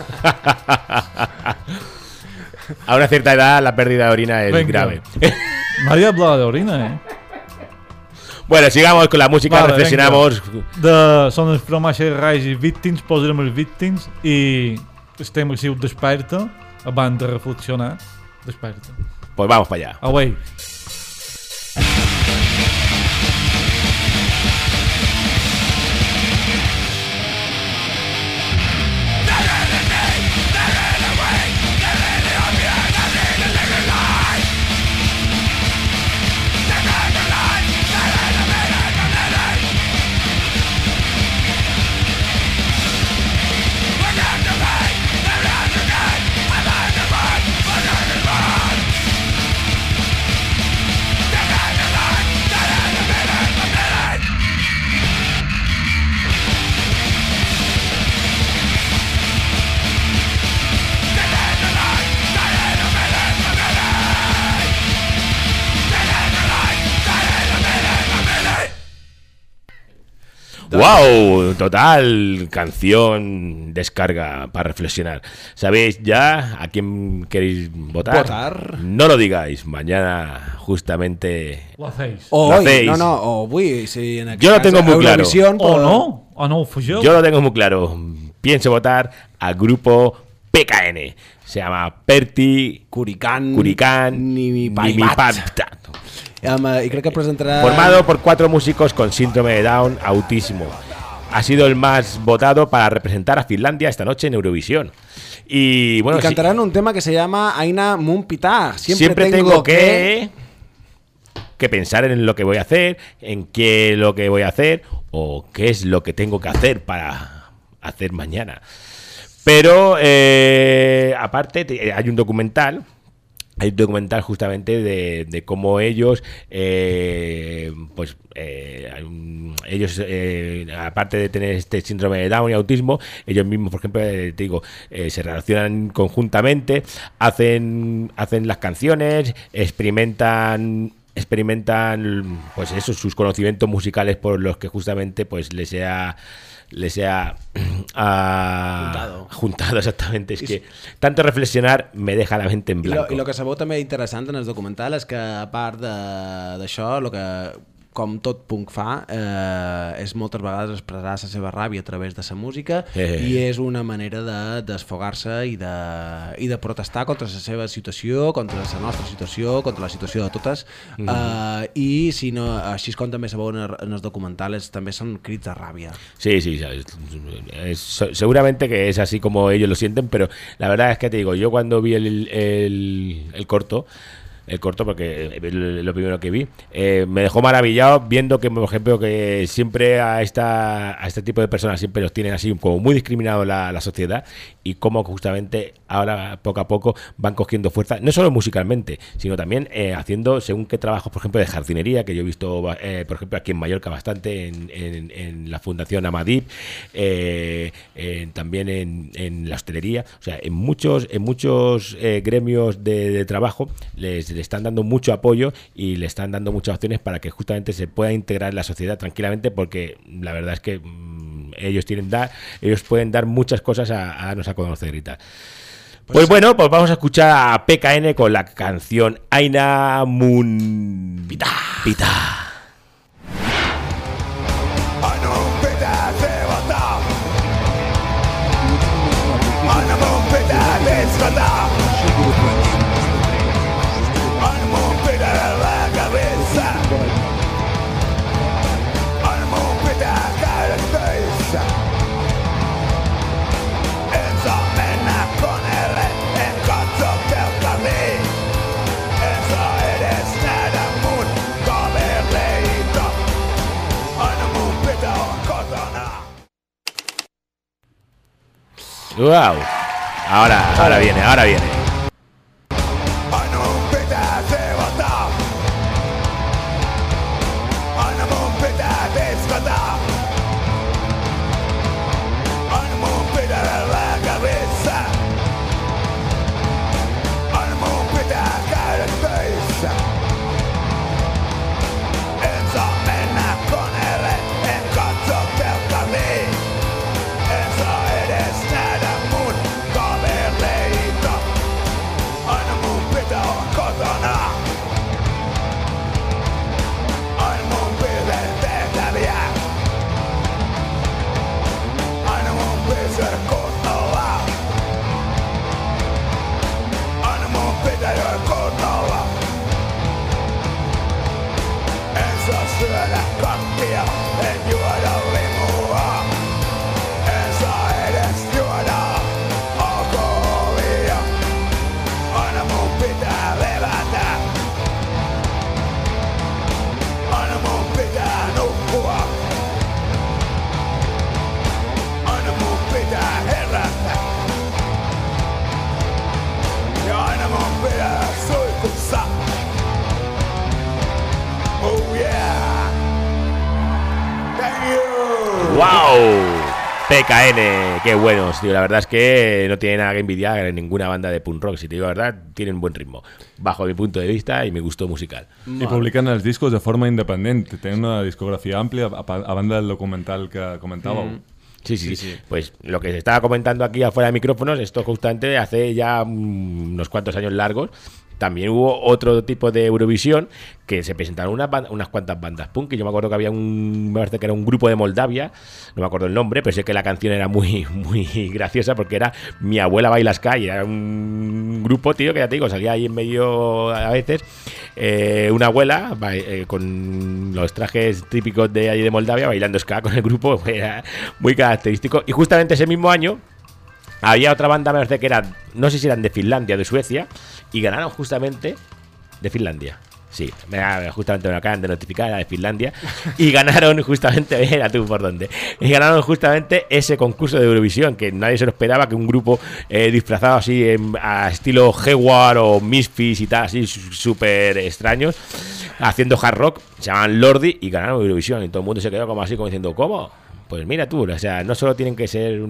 A una cierta edad la pérdida de orina es grave. Nadie hablaba de orina, Bueno, sigamos con la música, reflexionamos. Són els Fromage Rise i Victims, posarem els Victims i estem així desperta abans de reflexionar. Desperta. Pues vamos para allá. Away. ¡Wow! Total canción descarga para reflexionar. ¿Sabéis ya a quién queréis votar? No lo digáis. Mañana justamente lo hacéis. Hoy, no, avui. Si en yo lo tengo muy claro. Yo lo tengo muy claro. Pienso votar al grupo PKN. Se llama Perti Curican Nimipata. Y creo que presentará... Formado por 4 músicos con síndrome de Down, autismo. Ha sido el más votado para representar a Finlandia esta noche en Eurovisión. Y bueno, cantarán un tema que se llama Aina Mun Pitää. Siempre tengo que pensar en lo que voy a hacer, en qué lo que voy a hacer o qué es lo que tengo que hacer para hacer mañana. Pero aparte hay un documental. Hay un documental justamente de cómo ellos, aparte de tener este síndrome de Down y autismo, ellos mismos, por ejemplo, te digo, se relacionan conjuntamente, hacen las canciones, experimentan pues eso, sus conocimientos musicales por los que justamente pues les sea juntado exactamente. És que tanto reflexionar me deja la mente en blanco. I lo que sabeu també interessant en el documental és que a part d'això, el que com tot punk fa, és moltes vegades expressar la seva ràbia a través de la música i és una manera de desfogar-se i de protestar contra la seva situació, contra la nostra situació, contra la situació de totes, i si no, així com també sabeu en els documentals, també són crits de ràbia. Sí, seguramente que es así como ellos lo sienten, pero la verdad es que te digo, yo cuando vi el corto, porque lo primero que vi, me dejó maravillado viendo que, por ejemplo, que siempre a este tipo de personas siempre los tienen así como muy discriminados la sociedad, y cómo justamente ahora poco a poco van cogiendo fuerza, no solo musicalmente, sino también haciendo según qué trabajos, por ejemplo, de jardinería, que yo he visto, por ejemplo, aquí en Mallorca bastante en la Fundación Amadip, también en la hostelería, o sea, en muchos gremios de trabajo les están dando mucho apoyo y le están dando muchas opciones para que justamente se pueda integrar en la sociedad tranquilamente, porque la verdad es que ellos pueden dar muchas cosas a darnos a conocer y tal. Pues bueno, pues vamos a escuchar a PKN con la canción Aina Mun Pitää. desfondar. El món peta la cabeza. El món peta cada cabeza. Esa mena con el encanto del camí. Esa eres nada muy coberleito. El món peta cotona. Wow. Ahora viene. ¡Wow! PKN, qué buenos, tío. La verdad es que no tiene nada que envidiar en ninguna banda de punk rock. Si te digo la verdad, tienen buen ritmo, bajo mi punto de vista y mi gusto musical. I publiquen els discos de forma independent. Tenen una discografía amplia, a banda del documental que comentábamos. Sí. Pues lo que se estaba comentando aquí afuera de micrófonos, esto justamente hace ya unos cuantos años largos. También hubo otro tipo de Eurovisión que se presentaron unas cuantas bandas punk. Y yo me acuerdo que había me parece que era un grupo de Moldavia, no me acuerdo el nombre, pero sé que la canción era muy graciosa porque era Mi abuela baila ska y era un grupo, tío, que ya te digo, salía ahí en medio a veces una abuela con los trajes típicos de allí de Moldavia bailando ska con el grupo, era muy característico. Y justamente ese mismo año había otra banda, me parece que eran, no sé si eran de Finlandia o de Suecia, y ganaron justamente de Finlandia. Sí, justamente me acaban de notificar, era de Finlandia. Y ganaron justamente, era tú por dónde. Y ganaron justamente ese concurso de Eurovisión, que nadie se lo esperaba, que un grupo disfrazado así a estilo Hayward o Misfits y tal, así súper extraños, haciendo hard rock, se llamaban Lordi y ganaron Eurovisión. Y todo el mundo se quedó como así, como diciendo, ¿cómo? Pues mira tú, o sea, no solo tienen que ser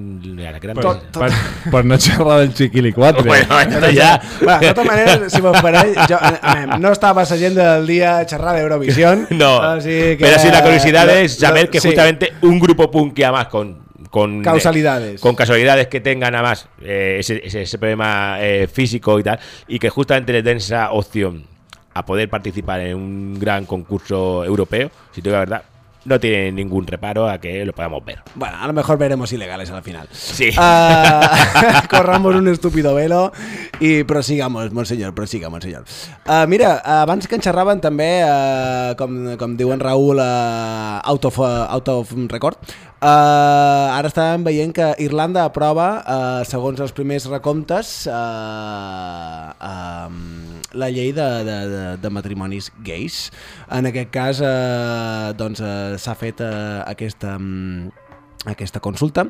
per no xerrar del Chiquilicuatre. Bueno, ya. Bueno, de totes maneres, si m'ho pareix, no estava siguiendo el día charrar de Eurovisión. No, así que, pero sí la curiosidad es saber que justamente un grupo punk que además con casualidades que tengan además ese problema físico y tal, y que justamente les den esa opción a poder participar en un gran concurso europeo, si te digo la verdad, no tiene ningún reparo a que lo podamos ver. Bueno, a lo mejor veremos ilegales al final. Sí. Corramos un estúpido velo i prosigamos, monsenyor, prosiga, monsenyor. Mira, abans que en xerraven també, com diuen Raül, out of record, ara estàvem veient que Irlanda aprova, segons els primers recomptes, la llei de matrimonis gais. En aquest cas, doncs, s'ha fet aquesta consulta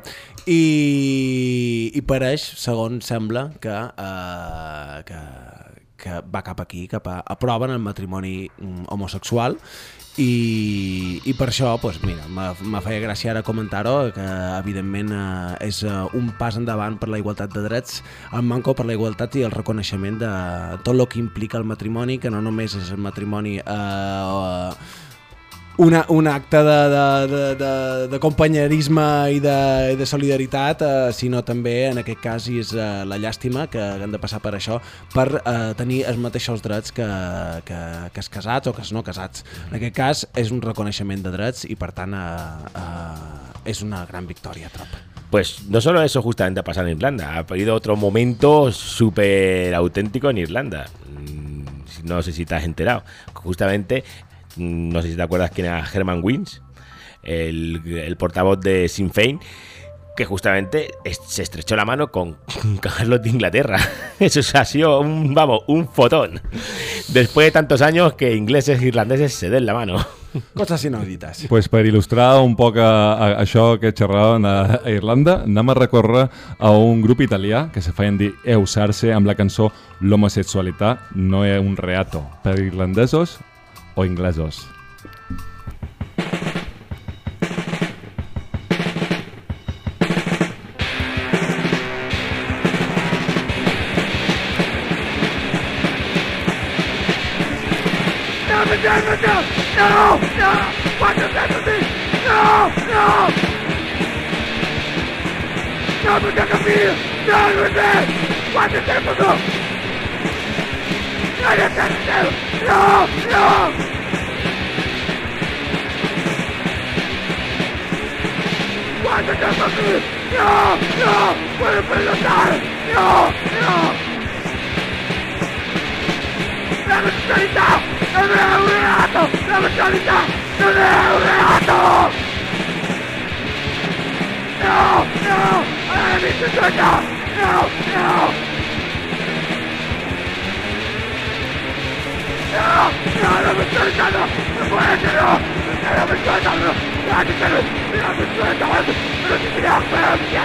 i pareix, segons sembla, que va cap aquí, aproven el matrimoni homosexual. I per això, doncs, mira, me feia gràcia ara comentar-ho, que evidentment és un pas endavant per la igualtat de drets, el manco per la igualtat i el reconeixement de tot el que implica el matrimoni, que no només és el matrimoni un acte de companyerisme i de solidaritat, sinó també, en aquest cas, és la llàstima que han de passar per això, per tenir els mateixos drets que els casats o que els no casats. En aquest cas, és un reconeixement de drets i, per tant, és una gran victòria, trob. Pues no solo eso justamente ha pasado en Irlanda, ha habido otro momento súper auténtico en Irlanda. No sé si te has enterado. Justamente, no sé si te acuerdas quién era Herman Wins, el portavoz de Sinn Féin, que justamente se estrechó la mano con Carlos de Inglaterra. Eso ha sido un fotón. Después de tantos años que ingleses e irlandeses se den la mano. Coses inaudites. Pues per il·lustrar un poc a això que xerraven a Irlanda, anem a recórrer a un grup italià que se feien dir Eusarse amb la cançó L'homosexualitat no és un reato, per irlandesos o inglesos. No! What does that mean? No! No, protect me! No, with that! What does that mean? No! What does that mean? No! Puede pelotar! No! La mentalità! Non è un reato! La mentalità non è un reato! No! La mentalità no! Non può essere no! La mentalità no! La mentalità non ti dirà fermia!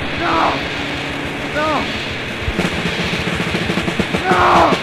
No!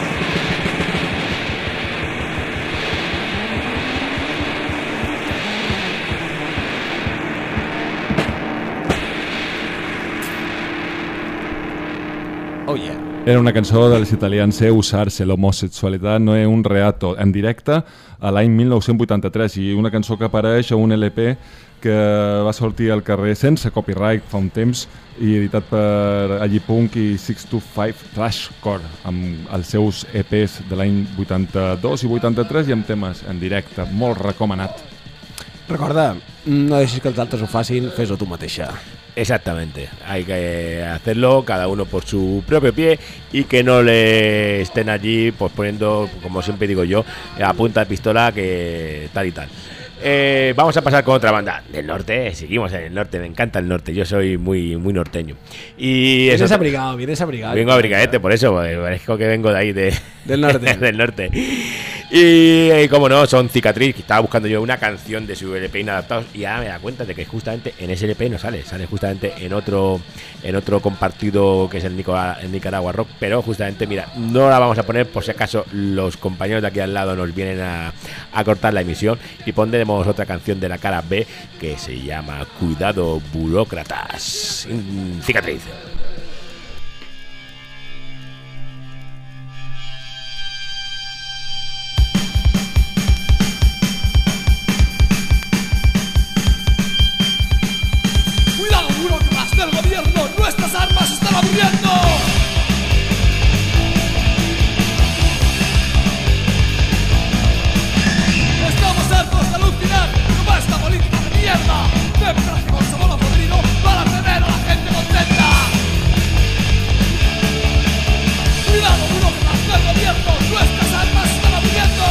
Oh yeah. Era una cançó dels italians Eusarse, l'homosexualitat no és un reato, en directe a l'any 1983, i una cançó que apareix a un LP que va sortir al carrer sense copyright fa un temps i editat per Allipunk i 625 Thrashcore amb els seus EPs de l'any 82 i 83 i amb temes en directe, molt recomanat. Recorda, no deixis que els altres ho facin, fes-ho tu mateixa. Exactamente, hay que hacerlo cada uno por su propio pie y que no le estén allí pues poniendo, como siempre digo yo, a punta de pistola que tal y tal. Vamos a pasar con otra banda del norte. Seguimos en el norte, me encanta el norte. Yo soy muy norteño. Y vienes abrigado. Vengo abrigadete, por eso, parezco que vengo de ahí del norte. Del norte. Y como no, son Cicatriz, que estaba buscando yo una canción de su LP Inadaptados y ahora me da cuenta de que justamente en ese LP no sale justamente en otro compartido que es el Nicaragua Rock, pero justamente, mira, no la vamos a poner por si acaso los compañeros de aquí al lado nos vienen a cortar la emisión, y pondremos otra canción de la cara B que se llama Cuidado Burócratas. Cicatriz. Del gobierno, nuestras armas están aburriendo. Estamos hartos de alucinar con esta política de mierda. Democracia con sabor podrido para tener a la gente contenta. Cuidado, burócratas del gobierno, nuestras armas están aburriendo.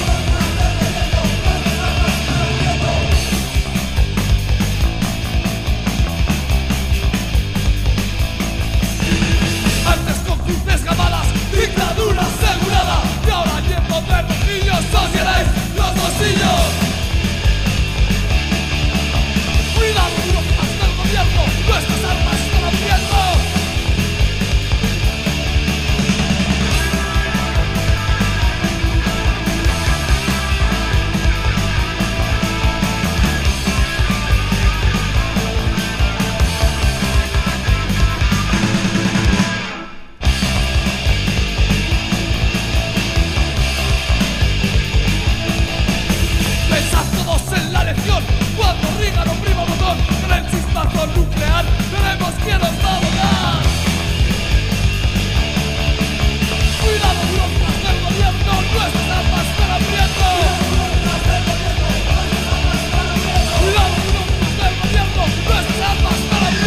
Dictadura asegurada, y ahora tiempo de los niños os llenáis los bolsillos. Cuidado, burócratas del gobierno, nuestras armas están abriendo. Cuando Reagan oprima botón en el chispazo nuclear, veremos quién nos va a votar. Cuidado, burócratas del gobierno, nuestras armas están abriendo. Cuidado, burócratas del gobierno, nuestras armas están abriendo.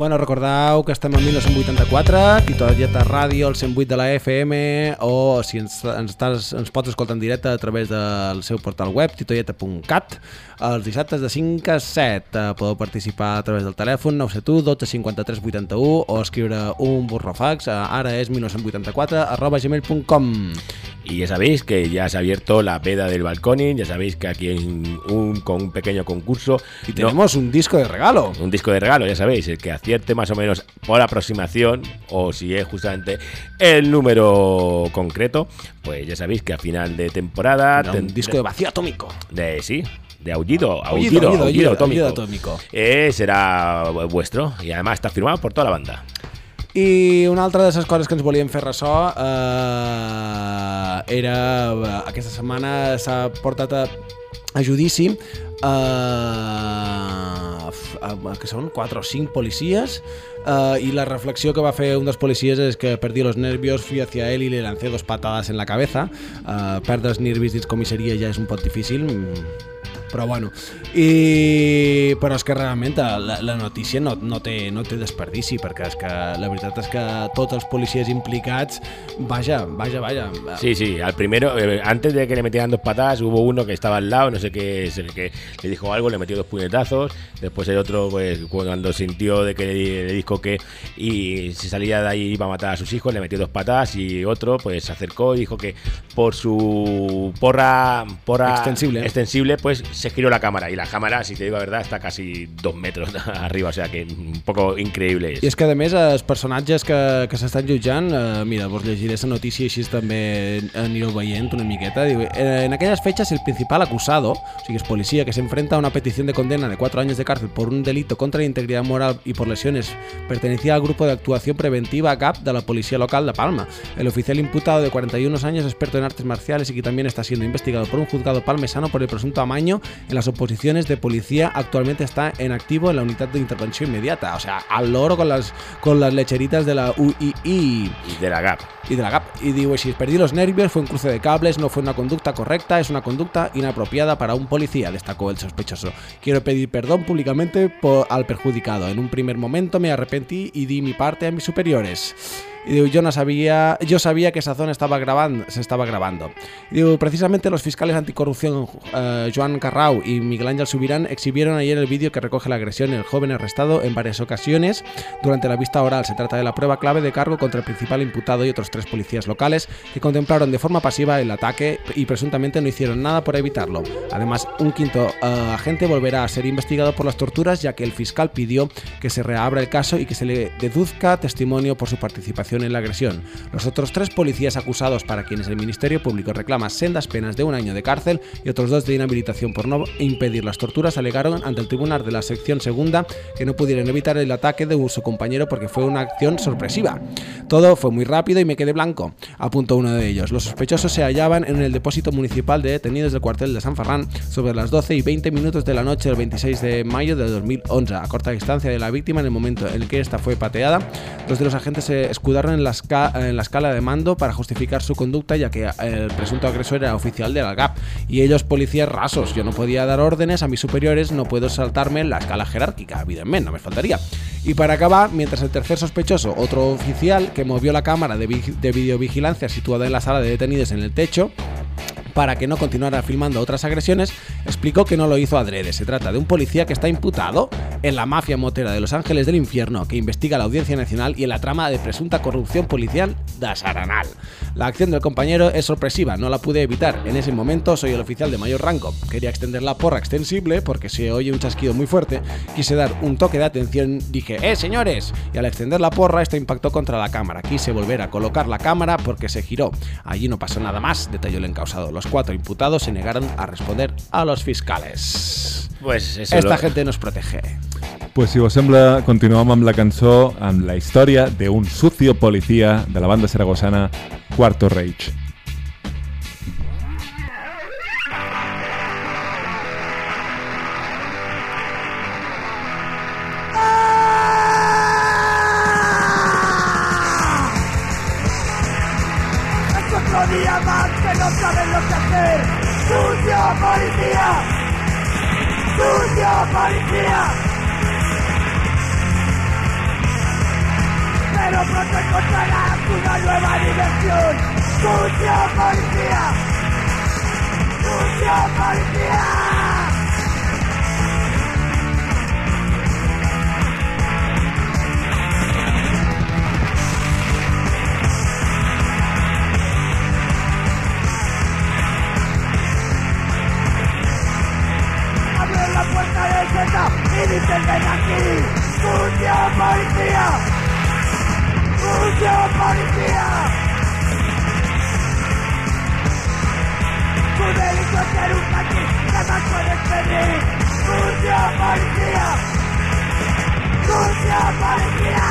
Bueno, recordeu que estem en 1984, Titoieta Ràdio, el 108 de la FM, o si ens pots escoltar en directe a través del seu portal web, titoieta.cat, els dissabtes de 5 a 7. Podeu participar a través del telèfon 971 12 53 81 o escriure un burrofax a araes1984@gmail.com. Y ya sabéis que ya se ha abierto la veda del balconing, ya sabéis que aquí hay con un pequeño concurso. Y tenemos un disco de regalo. Un disco de regalo, ya sabéis, el que acierte más o menos por aproximación, o si es justamente el número concreto, pues ya sabéis que a final de temporada... Un disco de vacío atómico. Sí, de aullido atómico. Será vuestro, y además está firmado por toda la banda. I una altra de les coses que ens volíem fer ressò era aquesta setmana s'ha portat a judici que són 4 o 5 policies y la reflexió que va a hacer un dels policies és que perdí los nervios, fui hacia él y le lancé 2 patadas en la cabeza. Perdre els nervis dins comissaria ja és un pot difícil, però bueno, però és que realment la notícia no té desperdici, perquè és que la veritat és que tots els policies implicats, vaja. Sí, al primero, antes de que le metieran 2 patadas, hubo uno que estaba al lado, no sé qué, que le dijo algo, le metió 2 puñetazos, después el otro, pues cuando sintió de que le dijo que y si salía de ahí iba a matar a sus hijos, le metió 2 patadas, y otro pues se acercó y dijo que por su porra extensible pues se giró la cámara, y la cámara, si te digo la verdad, està quasi 2 metres arriba, o sea que un poco increïble és. I és que a més els personatges que s'estan jutjant, mira, vos llegiré esa notícia i així també anireu veient una miqueta. Diu, en aquellas fechas el principal acusado, o sigui, es policía, que se enfrenta a una petición de condena de 4 años de cárcel por un delito contra la integridad moral y por lesiones, pertenecía al grupo de actuación preventiva GAP de la policía local de Palma. El oficial imputado de 41 años, experto en artes marciales y que también está siendo investigado por un juzgado palmesano por el presunto amaño en las oposiciones de policía, actualmente está en activo en la unidad de intervención inmediata. O sea, al loro con las lecheritas de la UII y de la GAP. Y digo, si perdí los nervios, fue un cruce de cables, no fue una conducta correcta, es una conducta inapropiada para un policía, destacó el sospechoso. Quiero pedir perdón públicamente al perjudicado. En un primer momento me arrepentí y di mi parte a mis superiores. Y digo, yo sabía que esa zona se estaba grabando. Y digo, precisamente los fiscales anticorrupción Joan Carrau y Miguel Ángel Subirán exhibieron ayer el vídeo que recoge la agresión del joven arrestado en varias ocasiones durante la vista oral. Se trata de la prueba clave de cargo contra el principal imputado y otros 3 policías locales que contemplaron de forma pasiva el ataque y presuntamente no hicieron nada por evitarlo. Además, un quinto agente volverá a ser investigado por las torturas, ya que el fiscal pidió que se reabra el caso y que se le deduzca testimonio por su participación en la agresión. Los otros 3 policías acusados, para quienes el Ministerio Público reclama sendas penas de 1 año de cárcel y otros 2 de inhabilitación por no impedir las torturas, alegaron ante el Tribunal de la Sección Segunda que no pudieron evitar el ataque de su compañero porque fue una acción sorpresiva. Todo fue muy rápido y me quedé blanco, apuntó uno de ellos. Los sospechosos se hallaban en el depósito municipal de detenidos del cuartel de San Ferran sobre las 12:20 de la noche del 26 de mayo de 2011, a corta distancia de la víctima en el momento en el que esta fue pateada. 2 de los agentes se escudaron en la escala de mando para justificar su conducta, ya que el presunto agresor era oficial de la GAP y ellos policías rasos. Yo no podía dar órdenes a mis superiores, no puedo saltarme la escala jerárquica, evidentemente, no me faltaría. Y para acabar, mientras el tercer sospechoso, otro oficial que movió la cámara de videovigilancia situada en la sala de detenidos en el techo para que no continuara filmando otras agresiones, explicó que no lo hizo adrede. Se trata de un policía que está imputado en la mafia motera de Los Ángeles del Infierno, que investiga la Audiencia Nacional, y en la trama de presunta corrupción policial de Saranal. La acción del compañero es sorpresiva, no la pude evitar. En ese momento soy el oficial de mayor rango. Quería extender la porra extensible porque se oye un chasquido muy fuerte. Quise dar un toque de atención, dije, señores! Y al extender la porra, esta impactó contra la cámara. Quise volver a colocar la cámara porque se giró. Allí no pasó nada más, detalló el encausado. Los 4 imputados se negaron a responder a los fiscales. Pues eso Esta gente nos protege. Pues si vos sembla, continuem amb la cançó, amb la història d'un sucio policía de la banda zaragozana Cuarto Reich. Es otro día más que no saben lo que hacer. ¡Sucio policía! ¡Sucio policía! pero pronto encontrarás una nueva diversión. ¡Sucio policía! ¡Sucio policía! Abre la puerta del Z y dicen ven aquí. ¡Sucio policía! ¡Sucio policía! Tu delincuente nunca aquí, jamás puedes pedir. ¡Sucio policía! ¡Sucio policía!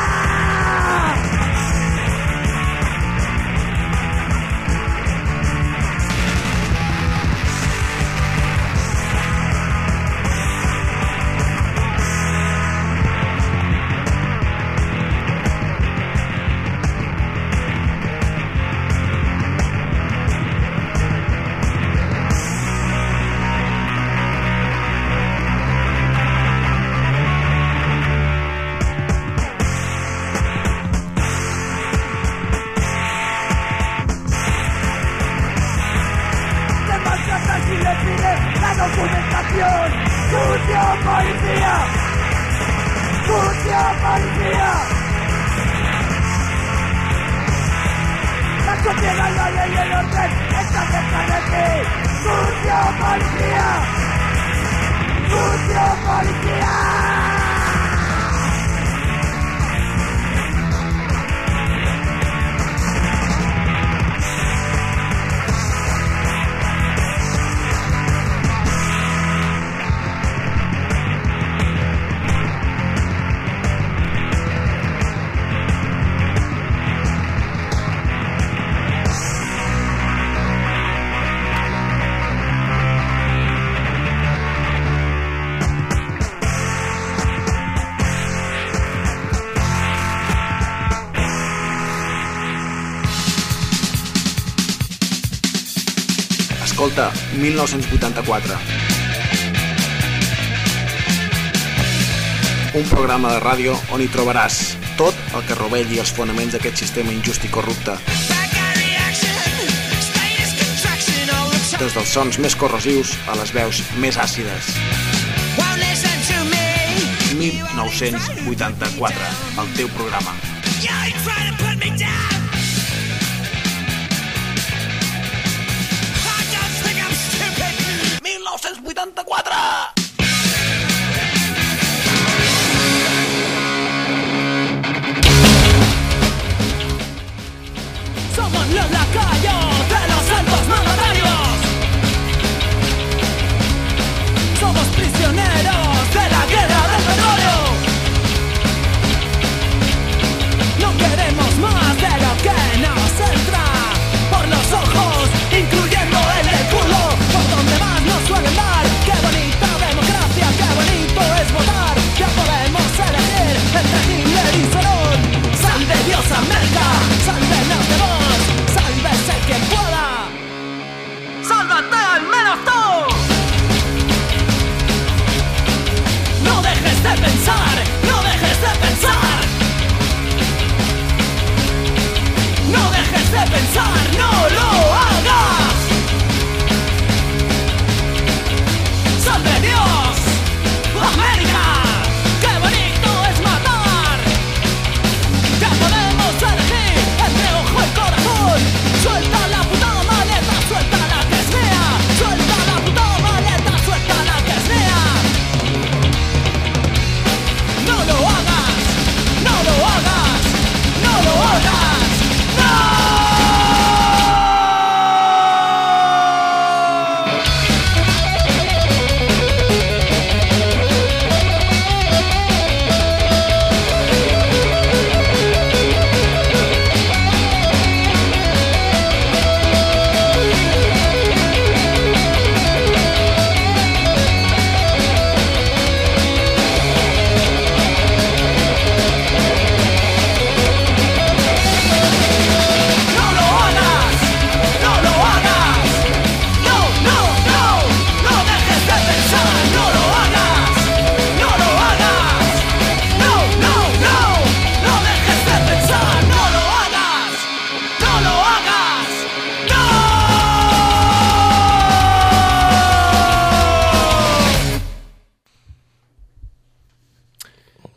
Documentación, sucio policía, sucio policía. La sociedad, la ley y el orden están cerca de ti. Sucio policía, sucio policía. Escolta, 1984. Un programa de ràdio on hi trobaràs tot el que rovelli els fonaments d'aquest sistema injust i corrupte. Des dels sons més corrosius a les veus més àcides. 1984, el teu programa. 1984! Somos los lacayos de los altos mandatarios. Somos prisioneros de la guerra del petróleo. No queremos más de lo que nos entra por los ojos, incluyendo el del culo, por donde más nos suelen dar. Qué bonita vez.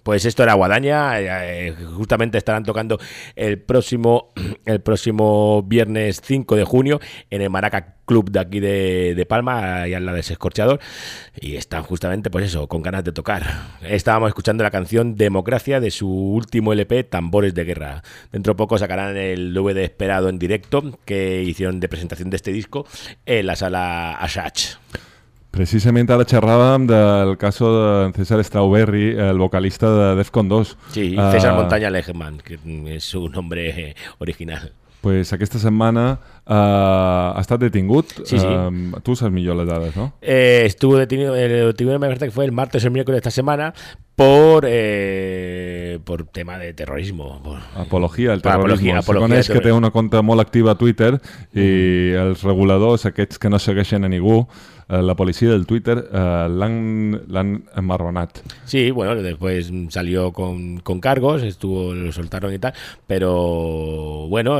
Pues esto era Guadaña, justamente estarán tocando el próximo viernes 5 de junio en el Maraca Club de aquí de Palma, ahí al lado de ese Escorchador, y están justamente, pues eso, con ganas de tocar. Estábamos escuchando la canción Democracia de su último LP, Tambores de Guerra. Dentro de poco sacarán el DVD esperado en directo que hicieron de presentación de este disco en la sala Ashach. Precisament ara xerràvem del cas de César Strawberry, el vocalista de Defcon 2. Sí, César Montaña Lehmann, que es su nombre original. Pues aquesta setmana ha estat detingut. Sí, sí. Tu saps millor les dades, ¿no? Estuvo detenido, me parece que fue el martes o el miércoles de esta semana por tema de terrorismo. Apologia al terrorisme. Se coneix que té una compte molt activa a Twitter i els reguladors, aquests que no segueixen a ningú, la policía del Twitter l'han enmarronat. Sí, bueno, después salió con cargos, lo soltaron y tal, pero bueno,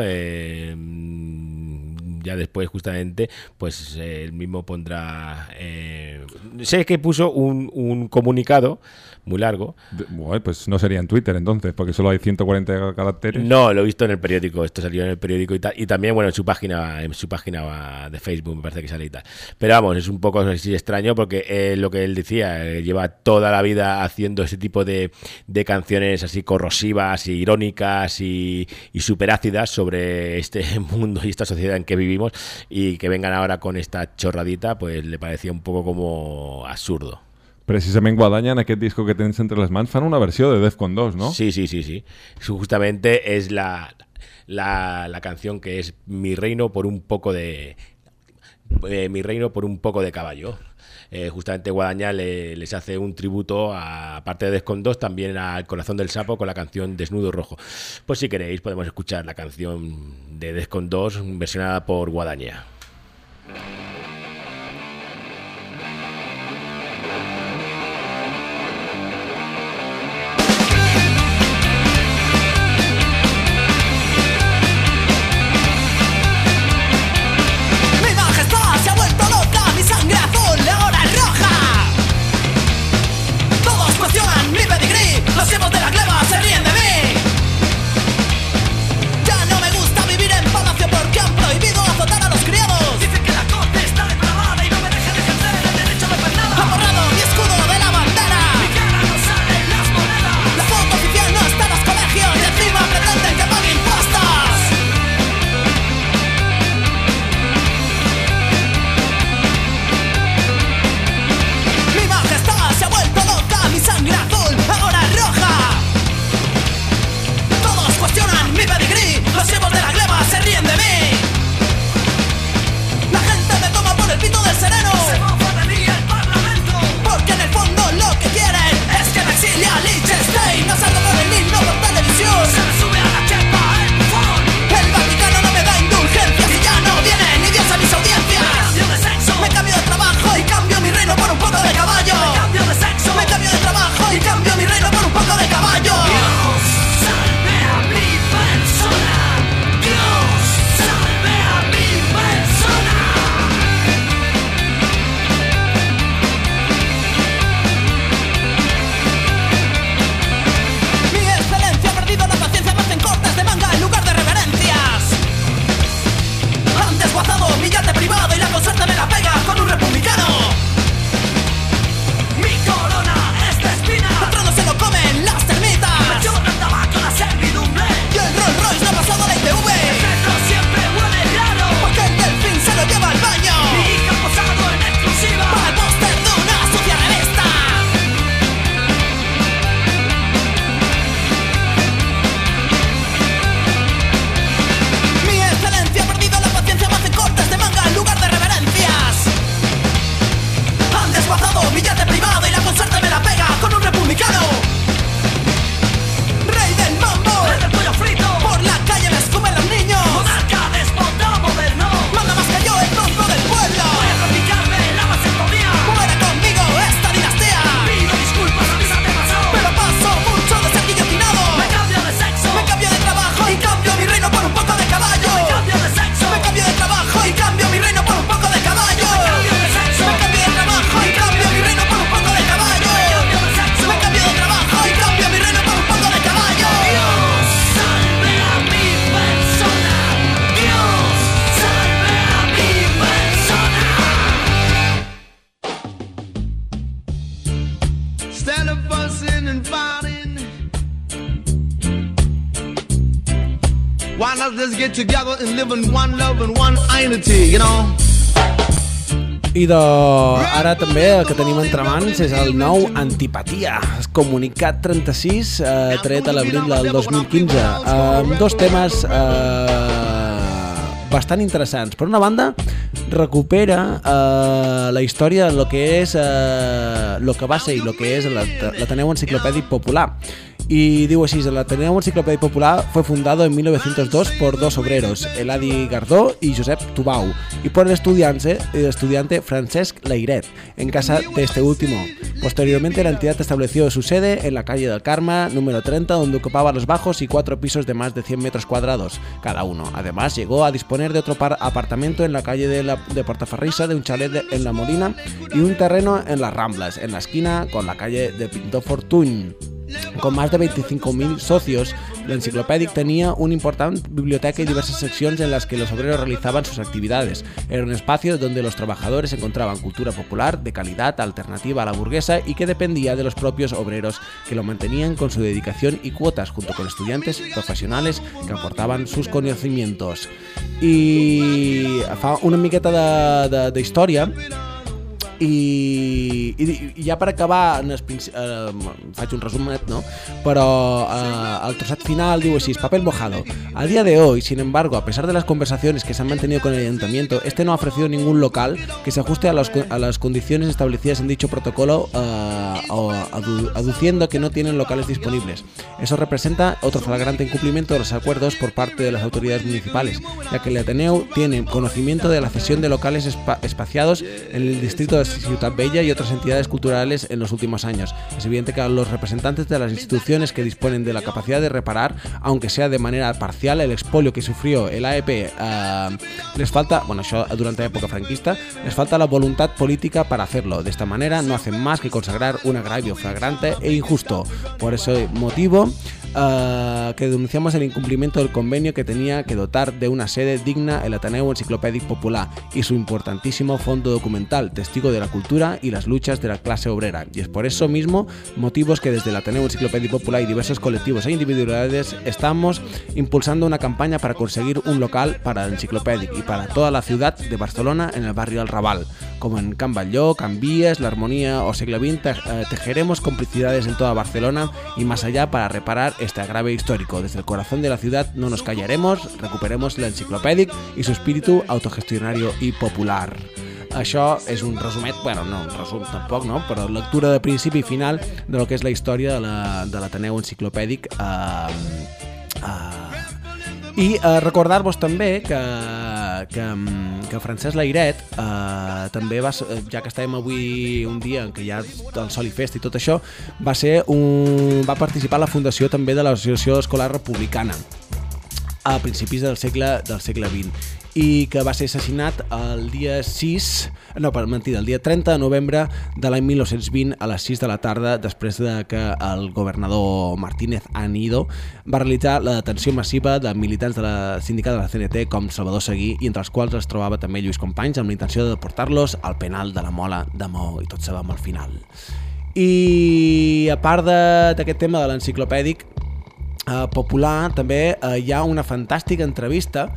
ya después justamente pues él mismo pondrá sé que puso un comunicado muy largo. Bueno, pues no sería en Twitter entonces, porque solo hay 140 caracteres. No, lo he visto en el periódico, esto salió en el periódico y tal, y también bueno en su página de Facebook me parece que sale y tal. Pero vamos, es un poco así extraño porque lo que él decía, lleva toda la vida haciendo ese tipo de canciones así corrosivas, irónicas y superácidas sobre este mundo y esta sociedad en que vivimos, y que vengan ahora con esta chorradita, pues le parecía un poco como absurdo. Precisament Guadaña, en aquest disco que tens entre les mans, fan una versió de Defcon 2, ¿no? Sí. Justamente es la canción que es Mi reino por un poco de caballo. Justamente Guadaña les hace un tributo, aparte de Defcon 2, también al Corazón del Sapo con la canción Desnudo Rojo. Pues si queréis podemos escuchar la canción de Defcon 2 versionada por Guadaña. Los hijos de la gleba se ríen de mí. Ya no me gusta vivir en palacio porque han prohibido azotar a los criados. Dicen que la corte Why not just get together and live in one love and one unity, you know? I ara també el que tenim entre mans és el nou Antipatia, comunicat 36, tret a l'abril del 2015, amb dos temes bastant interessants. Per una banda, recupera la història de lo que és lo que va ser i lo que és l'Ateneu Enciclopèdic Popular. Y digo así, el Ateneo Enciclopèdic Popular fue fundado en 1902 por dos obreros, Eladi Gardó y Josep Tubau, y por el estudiante Francesc Layret, en casa de este último. Posteriormente la entidad estableció su sede en la calle del Carme, número 30, donde ocupaba los bajos y 4 pisos de más de 100 metros cuadrados cada uno. Además, llegó a disponer de otro apartamento en la calle de Portaferrissa, de un chalet en La Molina y un terreno en Las Ramblas, en la esquina con la calle de Pintor Fortuny. Con más de 25.000 socios, la Enciclopèdic tenía una importante biblioteca y diversas secciones en las que los obreros realizaban sus actividades. Era un espacio donde los trabajadores encontraban cultura popular de calidad, alternativa a la burguesa y que dependía de los propios obreros, que lo mantenían con su dedicación y cuotas, junto con estudiantes profesionales que aportaban sus conocimientos. I fa una miqueta de història. I ja per acabar faig un resumet, ¿no? Pero al trozat final digo así: papel mojado. A día de hoy, sin embargo, a pesar de las conversaciones que se han mantenido con el ayuntamiento, este no ha ofrecido ningún local que se ajuste a las condiciones establecidas en dicho protocolo, aduciendo que no tienen locales disponibles. Eso representa otro flagrante incumplimiento de los acuerdos por parte de las autoridades municipales, ya que el Ateneu tiene conocimiento de la cesión de locales espaciados en el distrito de Ciutat Bella y otras entidades culturales en los últimos años. Es evidente que a los representantes de las instituciones que disponen de la capacidad de reparar, aunque sea de manera parcial, el expolio que sufrió el AEP, les falta, bueno, això durante la época franquista, les falta la voluntad política para hacerlo. De esta manera no hacen más que consagrar un agravio flagrante e injusto. Por ese motivo que denunciamos el incumplimiento del convenio que tenía que dotar de una sede digna el Ateneu Enciclopèdic Popular y su importantísimo fondo documental, testigo de la cultura y las luchas de la clase obrera. Y es por eso mismo motivos que desde el Ateneu Enciclopèdic Popular y diversos colectivos e individualidades estamos impulsando una campaña para conseguir un local para el Enciclopèdic y para toda la ciudad de Barcelona en el barrio del Raval, como en Can Batlló, Can Vies, La Armonía o Siglo XX. Tejeremos complicidades en toda Barcelona y más allá para reparar este agravio histórico. Desde el corazón de la ciudad no nos callaremos, recuperemos la Enciclopèdic y su espíritu autogestionario y popular. Això és un resumet, bueno, no un resum tampoc, no? Però lectura de principi i final de lo que és la història de l'Ateneu Enciclopèdic. I recordar-vos també que Francesc Layret també va, ja que estàvem avui un dia en què hi ha el Sol i Festa i tot això, va participar a la fundació també de l'Associació Escolar Republicana a principis del segle XX, i que va ser assassinat el dia 30 de novembre de l'any 1920 a les 6 de la tarda, després de que el governador Martínez Anido va realitzar la detenció massiva de militants de la sindicat de la CNT com Salvador Seguí, i entre els quals es trobava també Lluís Companys, amb la intenció de deportar-los al penal de la Mola de Maó, i tots sabem al final. I a part d'aquest tema de l'enciclopèdic popular, també hi ha una fantàstica entrevista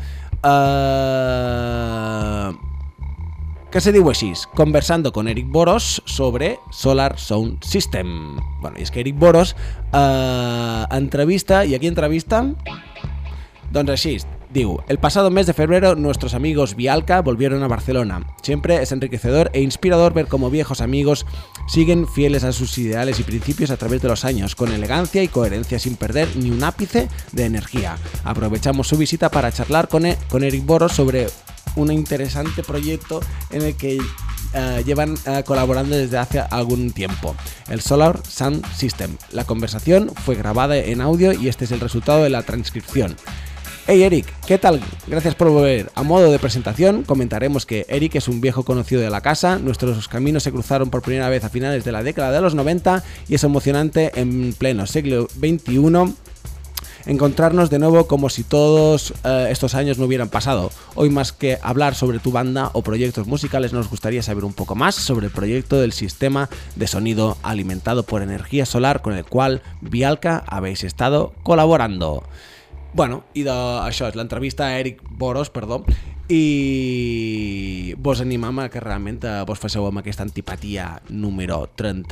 que se diu així: conversando con Eric Boros sobre Solar Sound System. Bueno, y es que Eric Boros entrevista, ¿y aquí entrevista? Doncs així, diu: el pasado mes de febrero nuestros amigos Vialca volvieron a Barcelona. Siempre es enriquecedor e inspirador ver cómo viejos amigos siguen fieles a sus ideales y principios a través de los años, con elegancia y coherencia, sin perder ni un ápice de energía. Aprovechamos su visita para charlar con Eric Boros sobre un interesante proyecto en el que llevan colaborando desde hace algún tiempo, el Solar Sound System. La conversación fue grabada en audio y este es el resultado de la transcripción. Hey Eric, ¿qué tal? Gracias por volver. A modo de presentación, comentaremos que Eric es un viejo conocido de la casa. Nuestros caminos se cruzaron por primera vez a finales de la década de los 90 y es emocionante en pleno siglo XXI encontrarnos de nuevo como si todos estos años no hubieran pasado. Hoy, más que hablar sobre tu banda o proyectos musicales, nos gustaría saber un poco más sobre el proyecto del sistema de sonido alimentado por energía solar con el cual Vialca habéis estado colaborando. Bueno, i això és l'entrevista a Eric Boros, perdó, i vos animam a que realment vos faceu amb aquesta antipatia número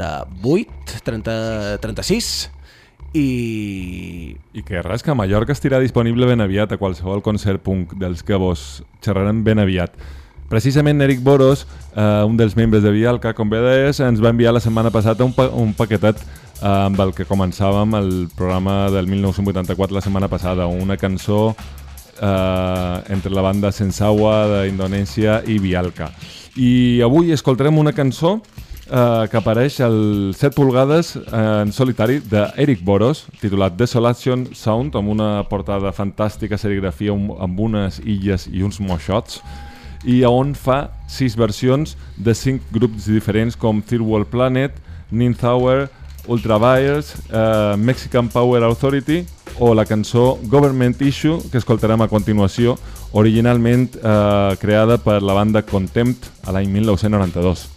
36 i que res, que a Mallorca estirà disponible ben aviat a qualsevol concert punk dels que vos xerrarem ben aviat. Precisament Eric Boros, un dels membres de Vialca, com bé deies, ens va enviar la setmana passada un paquetet amb el que començàvem el programa del 1984 la setmana passada, una cançó entre la banda Sensawa d'Indonèsia i Vialca. I avui escoltarem una cançó que apareix al 7 polgades en solitari d'Eric Boros, titulat Desolation Sound, amb una portada fantàstica, serigrafia amb unes illes i uns moixots, i on fa 6 versions de 5 grups diferents com Third World Planet, Ninth Hour, Ultraviolence, Mexican Power Authority o la cançó Government Issue, que escoltarem a continuació, originalment creada per la banda Contempt a l'any 1992.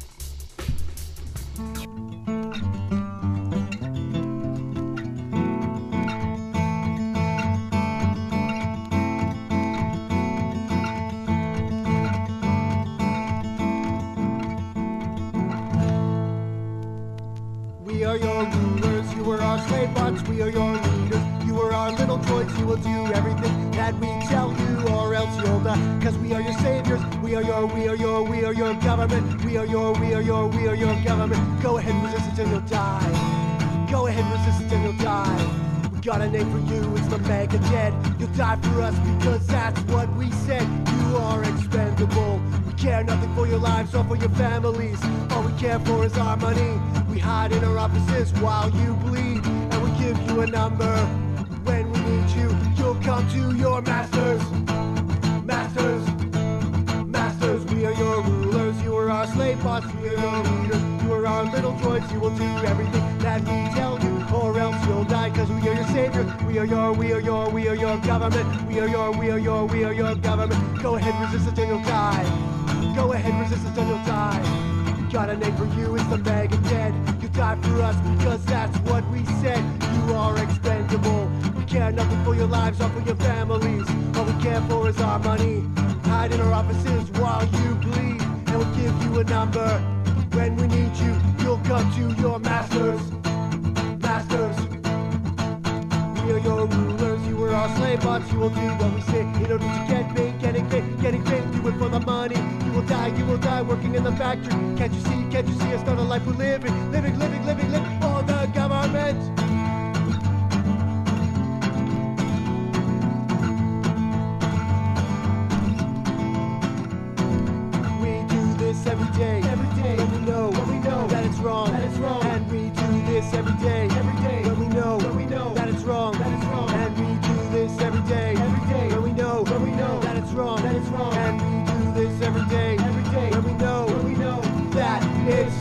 Got a name for you, it's the Mega Dead. You'll die for us because that's what we said. You are expendable. We care nothing for your lives or for your families. All we care for is our money. We hide in our offices while you bleed, and we give you a number. When we need you, you'll come to your masters. Masters, masters, we are your rulers. You are our slave boss, we are your leaders. You are our little droids, you will do everything that we tell you, or else you'll die, cause we are your saviors. We are your government. We are your government. Go ahead, resist it and you'll die. Go ahead, resist it and you'll die. Got a name for you, it's the Mega Dead. You die for us because that's what we said. You are expendable. We care nothing for your lives or for your families. All we care for is our money. Hide in our offices while you bleed, and we'll give you a number. When we need you, you'll come to your masters. Masters, we are your rulers. You were our slave bots. You will do what we say in order to get paid. Getting paid, do it for the money. You will die working in the factory. Can't you see us? Not a life we're living for the government. Every day, when we know that it's wrong, and we do this every day, when we know that it's wrong, and we do this every day, when we know that it's wrong, and we do this every day, when we know that it's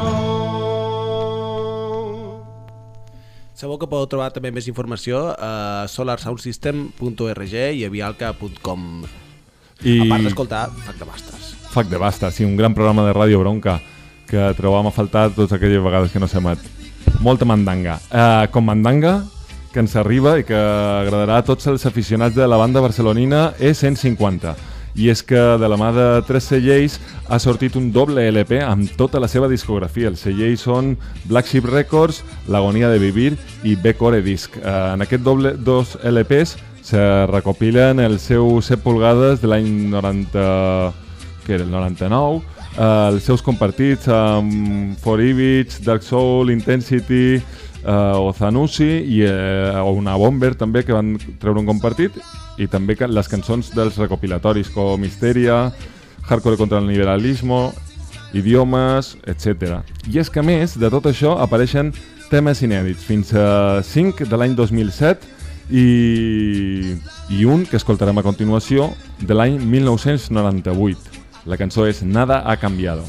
wrong. Sabeu que podeu trobar també més informació a solarsoundsystem.org i a vialca.com, a part d'escoltar Fac de Bastes. Fac de Bastes, sí, un gran programa de Ràdio Bronca que trobam a faltar totes aquelles vegades que no s'emet. Molta mandanga. Com mandanga, que ens arriba i que agradarà a tots els aficionats de la banda barcelonina E150. I és que de la mà de 3 cellers ha sortit un doble LP amb tota la seva discografia. Els cellers són Black Sheep Records, L'Agonia de Vivir i B-Core Disc. En aquest dos LPs se recopilen els seus 7 polgades de l'any 90... que era el 99, els seus compartits amb Forivich, Dark Soul, Intensity, Ozanusi i una Bomber també que van treure un compartit, i també les cançons dels recopilatoris com Histeria, Hardcore contra el Liberalismo, Idiomes, etc. I és que a més de tot això apareixen temes inèdits, fins a 5 de l'any 2007 i un que escoltarem a continuació de l'any 1998. La cançó és Nada ha cambiado.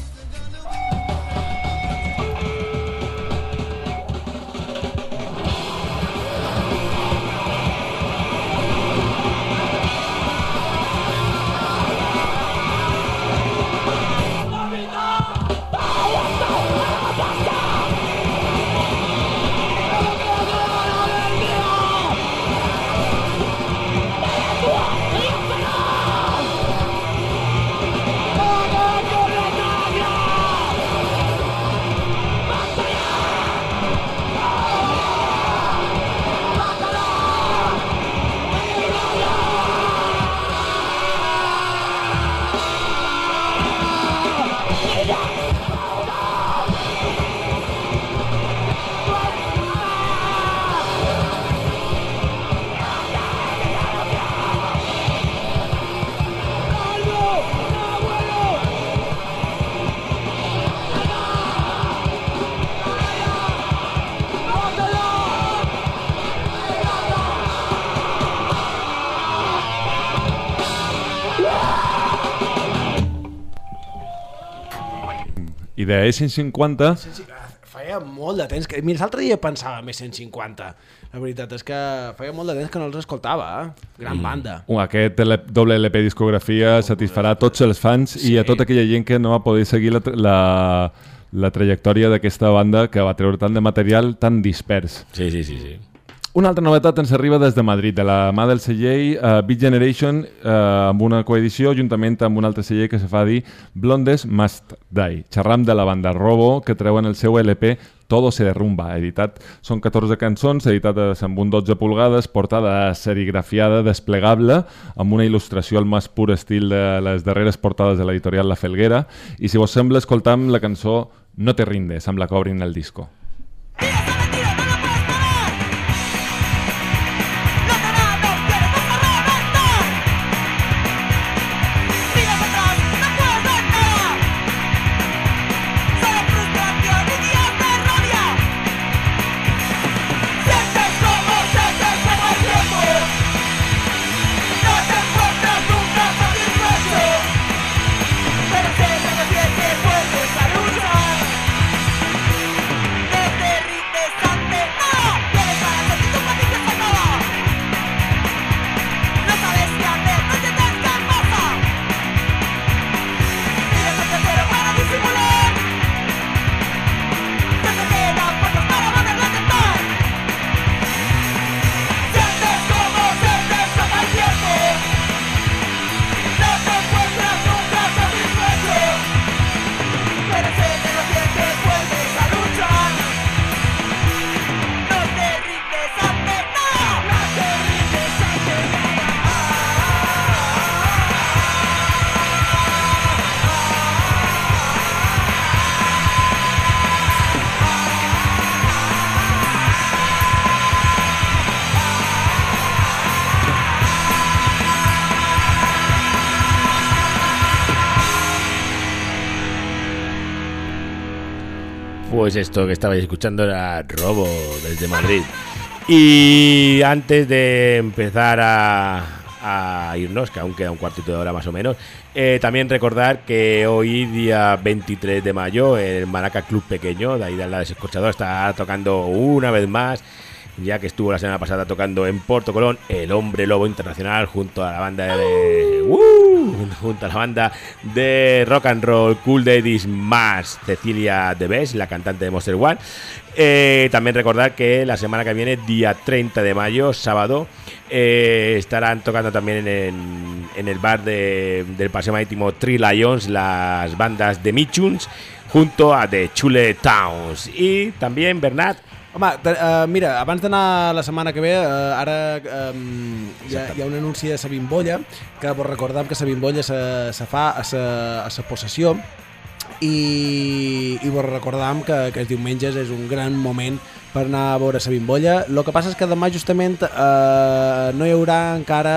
I de E150... Feia molt de temps que... Mira, l'altre dia pensava més 150. La veritat és que feia molt de temps que no els escoltava. Gran banda. Aquest doble LP discografia satisfarà tots els fans i a tota aquella gent que no va poder seguir la trajectòria d'aquesta banda que va treure tant de material tan dispers. Sí. Una altra novetat ens arriba des de Madrid, de la mà del celler Beat Generation, amb una coedició juntament amb un altre celler que se fa dir Blondes Must Die. Xerram de la banda Robo, que treuen el seu LP Todo se derrumba, editat. Són 14 cançons, editades amb un 12 pulgades, portada serigrafiada, desplegable, amb una il·lustració al més pur estil de les darreres portades de l'editorial La Felguera. I si vos sembla, escoltam la cançó No te rindes, amb la que obrin el disco. Pues esto que estabais escuchando era Robo desde Madrid. Y antes de empezar a irnos, que aún queda un cuartito de hora más o menos, también recordar que hoy, día 23 de mayo, el Maraca Club Pequeño, de ahí de la Desescorchadora, está tocando una vez más, ya que estuvo la semana pasada tocando en Porto Colón, el Hombre Lobo Internacional junto a la banda de rock and roll Cool Daddies más Cecilia de Bes, la cantante de Monster One. También recordar que la semana que viene, día 30 de mayo, sábado, estarán tocando también en el bar del Paseo Marítimo Three Lions las bandas de Michuns junto a The Chule Towns. Y también Bernat. Home, mira, abans d'anar la setmana que ve, ara hi ha un anunci de sa Bimbolla, que vos recordam que sa Bimbolla se fa a sa possessió, i vos recordam que els diumenges és un gran moment per anar a veure sa Bimbolla. El que passa és que demà justament no hi haurà encara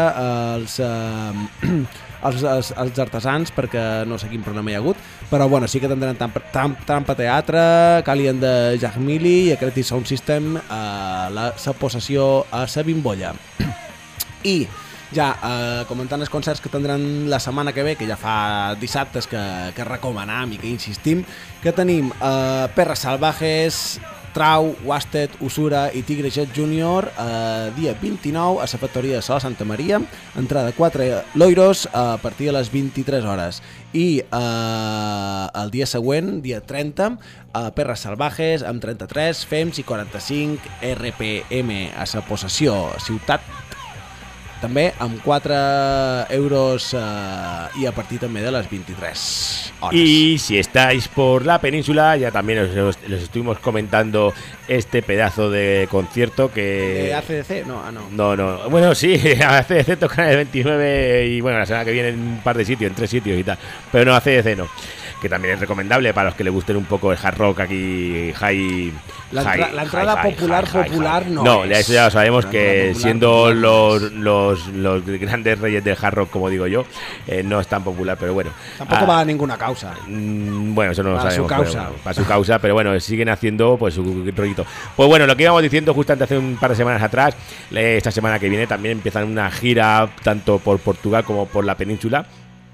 els artesans, perquè no sé quin problema hi ha hagut, però bueno, sí que tindran Trampa Teatre, Calien de Jack Milli i Creative Sound System a la possessió a sa Bimbolla. I ja comentant els concerts que tindran la setmana que ve, que ja fa dissabtes que recomanam i que insistim, que tenim Perras Salvajes, Trau, Wasted, Usura i Tigre Jet Junior dia 29 a la factoria de Sala Santa Maria, entrada 4 loiros a partir de les 23 hores. I el dia següent, dia 30, Perras Salvajes amb 33 FEMS i 45 RPM a la possessió Ciutat, també amb 4 euros y a partir también de las 23 horas. Y si estáis por la península, ya también los estuvimos comentando este pedazo de concierto que... ¿De ACDC? No, No. Bueno, sí, ACDC tocan el 29 y bueno, la semana que viene en un par de sitios, en 3 sitios y tal. Pero no, ACDC no. Que también es recomendable para los que les gusten un poco el hard rock aquí, la entrada popular no. No, eso ya lo sabemos, que siendo los grandes reyes del hard rock, como digo yo, no es tan popular, pero bueno. Tampoco va a ninguna causa. Bueno, eso no lo sabemos. Para su causa, pero bueno, siguen haciendo pues su rollito. Pues bueno, lo que íbamos diciendo justamente hace un par de semanas atrás, esta semana que viene también empiezan una gira tanto por Portugal como por la península.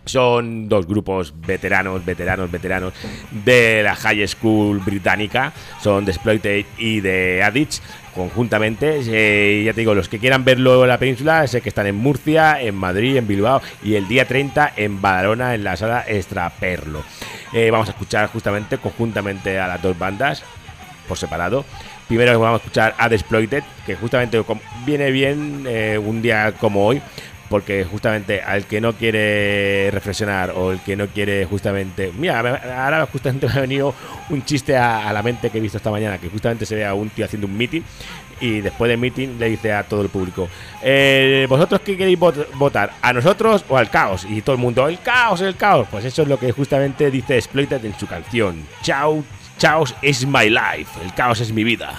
Son dos grupos veteranos de la high school británica. Son The Exploited y The Addicts conjuntamente. Ya te digo, los que quieran verlo en la península, sé que están en Murcia, en Madrid, en Bilbao y el día 30 en Badalona, en la sala Extraperlo. Vamos a escuchar justamente conjuntamente a las dos bandas por separado. Primero vamos a escuchar a The Exploited, que justamente viene bien un día como hoy, porque justamente al que no quiere reflexionar o el que no quiere justamente... Mira, ahora justamente me ha venido un chiste a la mente que he visto esta mañana, que justamente se ve a un tío haciendo un meeting y después del meeting le dice a todo el público: ¿vosotros qué queréis votar? ¿A nosotros o al caos? Y todo el mundo: ¡el caos, el caos! Pues eso es lo que justamente dice Exploited en su canción. Chaos is my life. El caos es mi vida.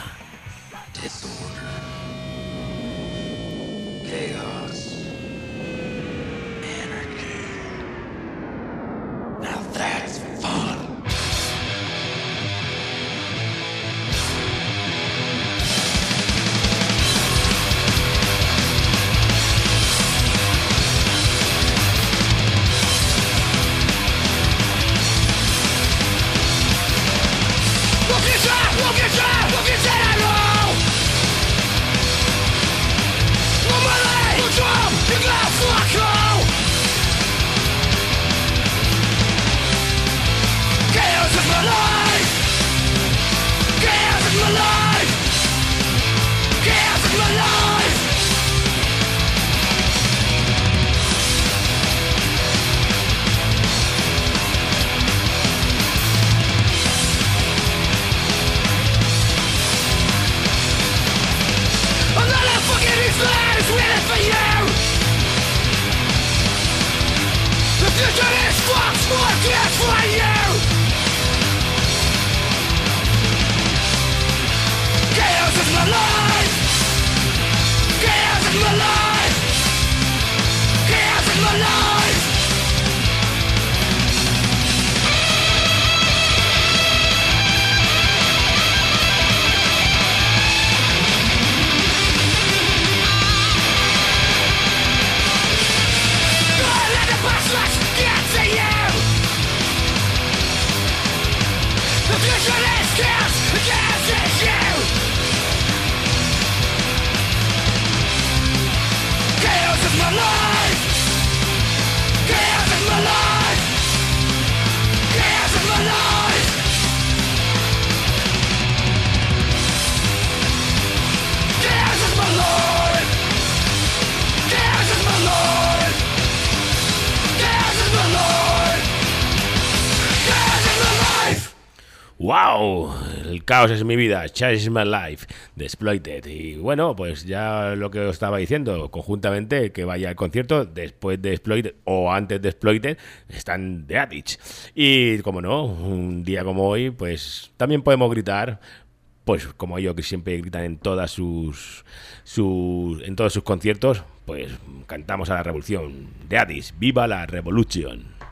¡Wow! El caos es mi vida, Chaos is my life, The Exploited. Y bueno, pues ya lo que os estaba diciendo, conjuntamente que vaya al concierto, después de Exploited o antes de Exploited, están The Addicts. Y como no, un día como hoy, pues también podemos gritar, pues como ellos que siempre gritan en todas en todos sus conciertos, pues cantamos a la revolución. The Addicts, ¡viva la revolución!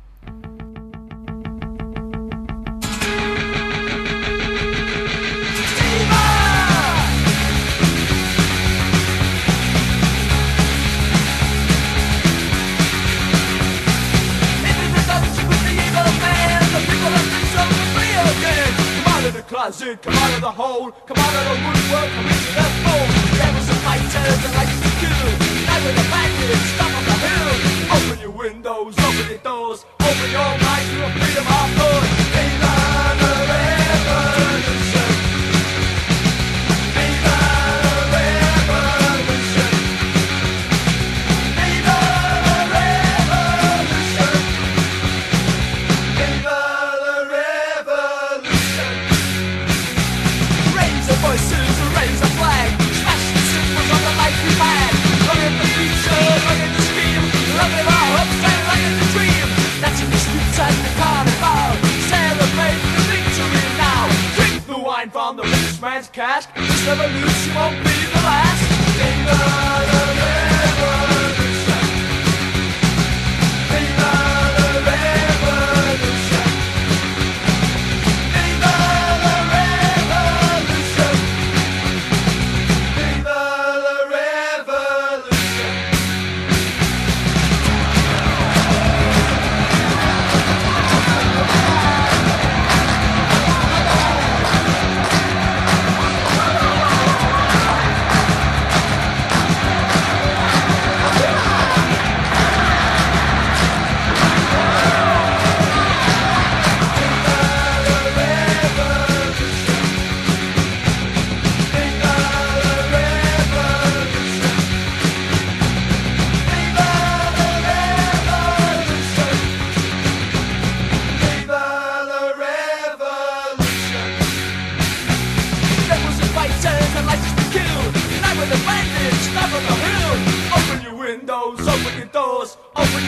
Closet, come out of the hole, come out of the woodwork, come into the fold. There was some fighters that like to kill. Now with the bandits, stop on the hill. Open your windows, open your doors, open your minds to a freedom of thought. Viva the revolution! Viva the revolution! Viva the revolution! Viva the revolution! Raise the voices, raise the flag, smash the symbols of the life we've had. Look at the future, look at the stream, look at our hopes and look at the dream. That's in the streets and the carnival. Celebrate the victory now. Drink the wine from the rich man's cask. This revolution won't be the last. Viva the revolution! Viva the revolution! Viva the revolution! Viva the revolution!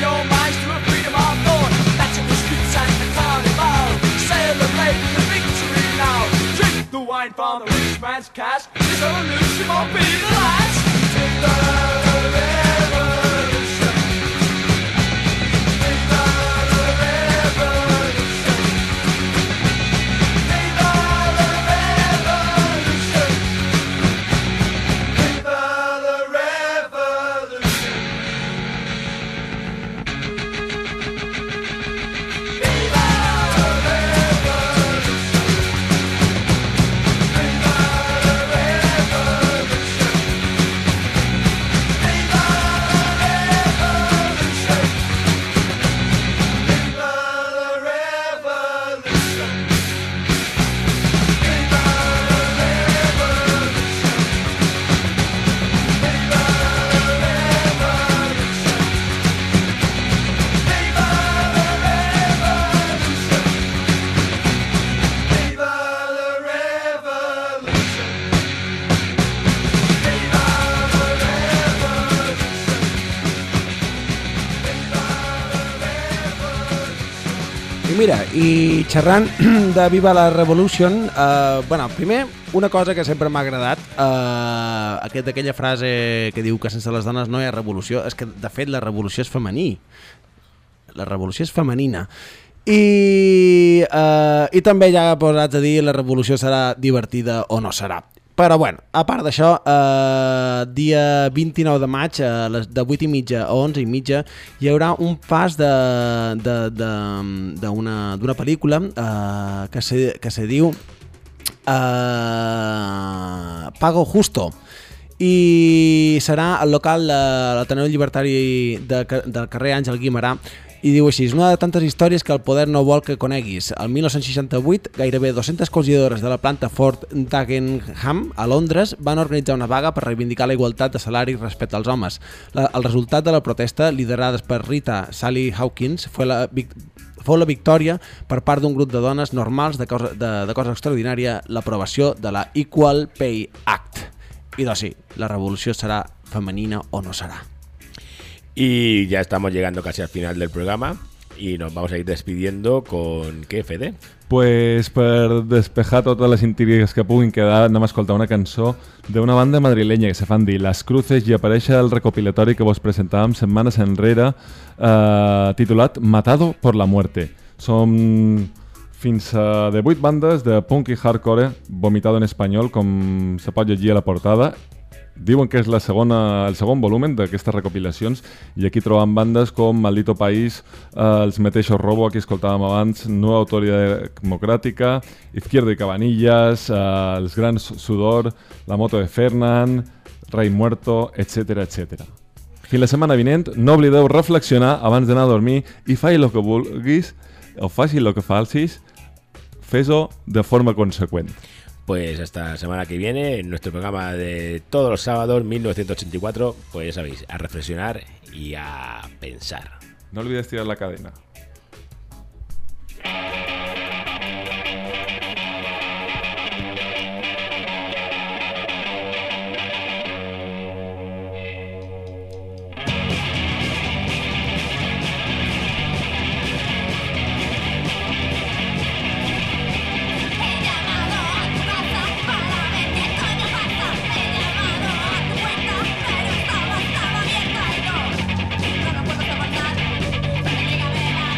your minds to a freedom of thought. Magical streets and the carnival, celebrate the victory now. Drink the wine from the rich man's cash. This revolution won't be the last. Take the revolution. Take the revolution. Take the revolution. Take the revolution. I mira, i xerrant de Viva la Revolution, bueno, primer, una cosa que sempre m'ha agradat, d'aquella frase que diu que sense les dones no hi ha revolució, és que, de fet, la revolució és femení. La revolució és femenina. I també ja posats a dir la revolució serà divertida o no serà. Però bueno, a part d'això, dia 29 de maig, de 8:30 a 11:30, hi haurà un pas d'una pel·lícula que se diu Pago Justo, i serà al local de l'Ateneu Llibertari del carrer Àngel Guimerà. I diu així: una de tantes històries que el poder no vol que coneguis. El 1968, gairebé 200 cosidores de la planta Ford Dagenham a Londres van organitzar una vaga per reivindicar la igualtat de salari respecte als homes. El resultat de la protesta, liderada per Rita Sally Hawkins, fou la victòria per part d'un grup de dones normals de cosa extraordinària, l'aprovació de la Equal Pay Act. I doncs sí, la revolució serà femenina o no serà. Y ya estamos llegando casi al final del programa y nos vamos a ir despidiendo con ¿qué, Fede? Pues per despejar totes les intrigues que puguin quedar, anem a escoltar una cançó d'una banda madrilenya que se fan dir Las Cruces i apareix el recopilatori que vos presentàvem setmanes enrere, titulat Matado por la Muerte. Som fins a de 8 bandes de punk i hardcore, vomitado en espanyol, com se pot llegir a la portada. Diuen que és el segon volumen d'aquestes recopilacions, i aquí trobam bandes com Maldito País, els mateixos Robo, aquí escoltàvem abans, Nueva Autoridad Democrática, Izquierdo y Cabanillas, els Grans Sudor, La Moto de Fernand, Rei Muerto, etc etc. Fins la setmana vinent, no oblideu reflexionar abans d'anar a dormir i faci el que vulguis o faci el que falsis, fes-ho de forma conseqüent. Pues hasta la semana que viene, en nuestro programa de todos los sábados, 1984, pues ya sabéis, a reflexionar y a pensar. No olvides tirar la cadena. Pero estaba abierta y no puedo soportar.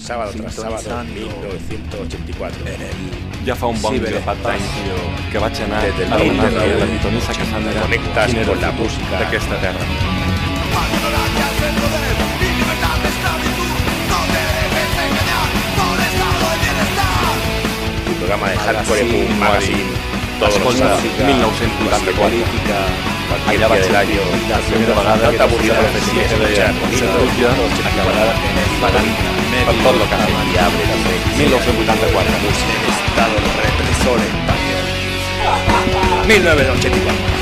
sábado tras sábado, 1984. Ja fa un bon grapat d'anys que vaig anar Des del a nit demanar de la pitonissa Cassandra Connectas quin era con el la futur música d'aquesta terra. Un programa de hardcore punk magazine, todos los sábados, 1984. política, Allà vaig del año, la primera vegada no t'avorrirà la profecia profecia que deia Catalunya acabarà pagant per tot el que ha fet. 1984. Estado represor español. 1984.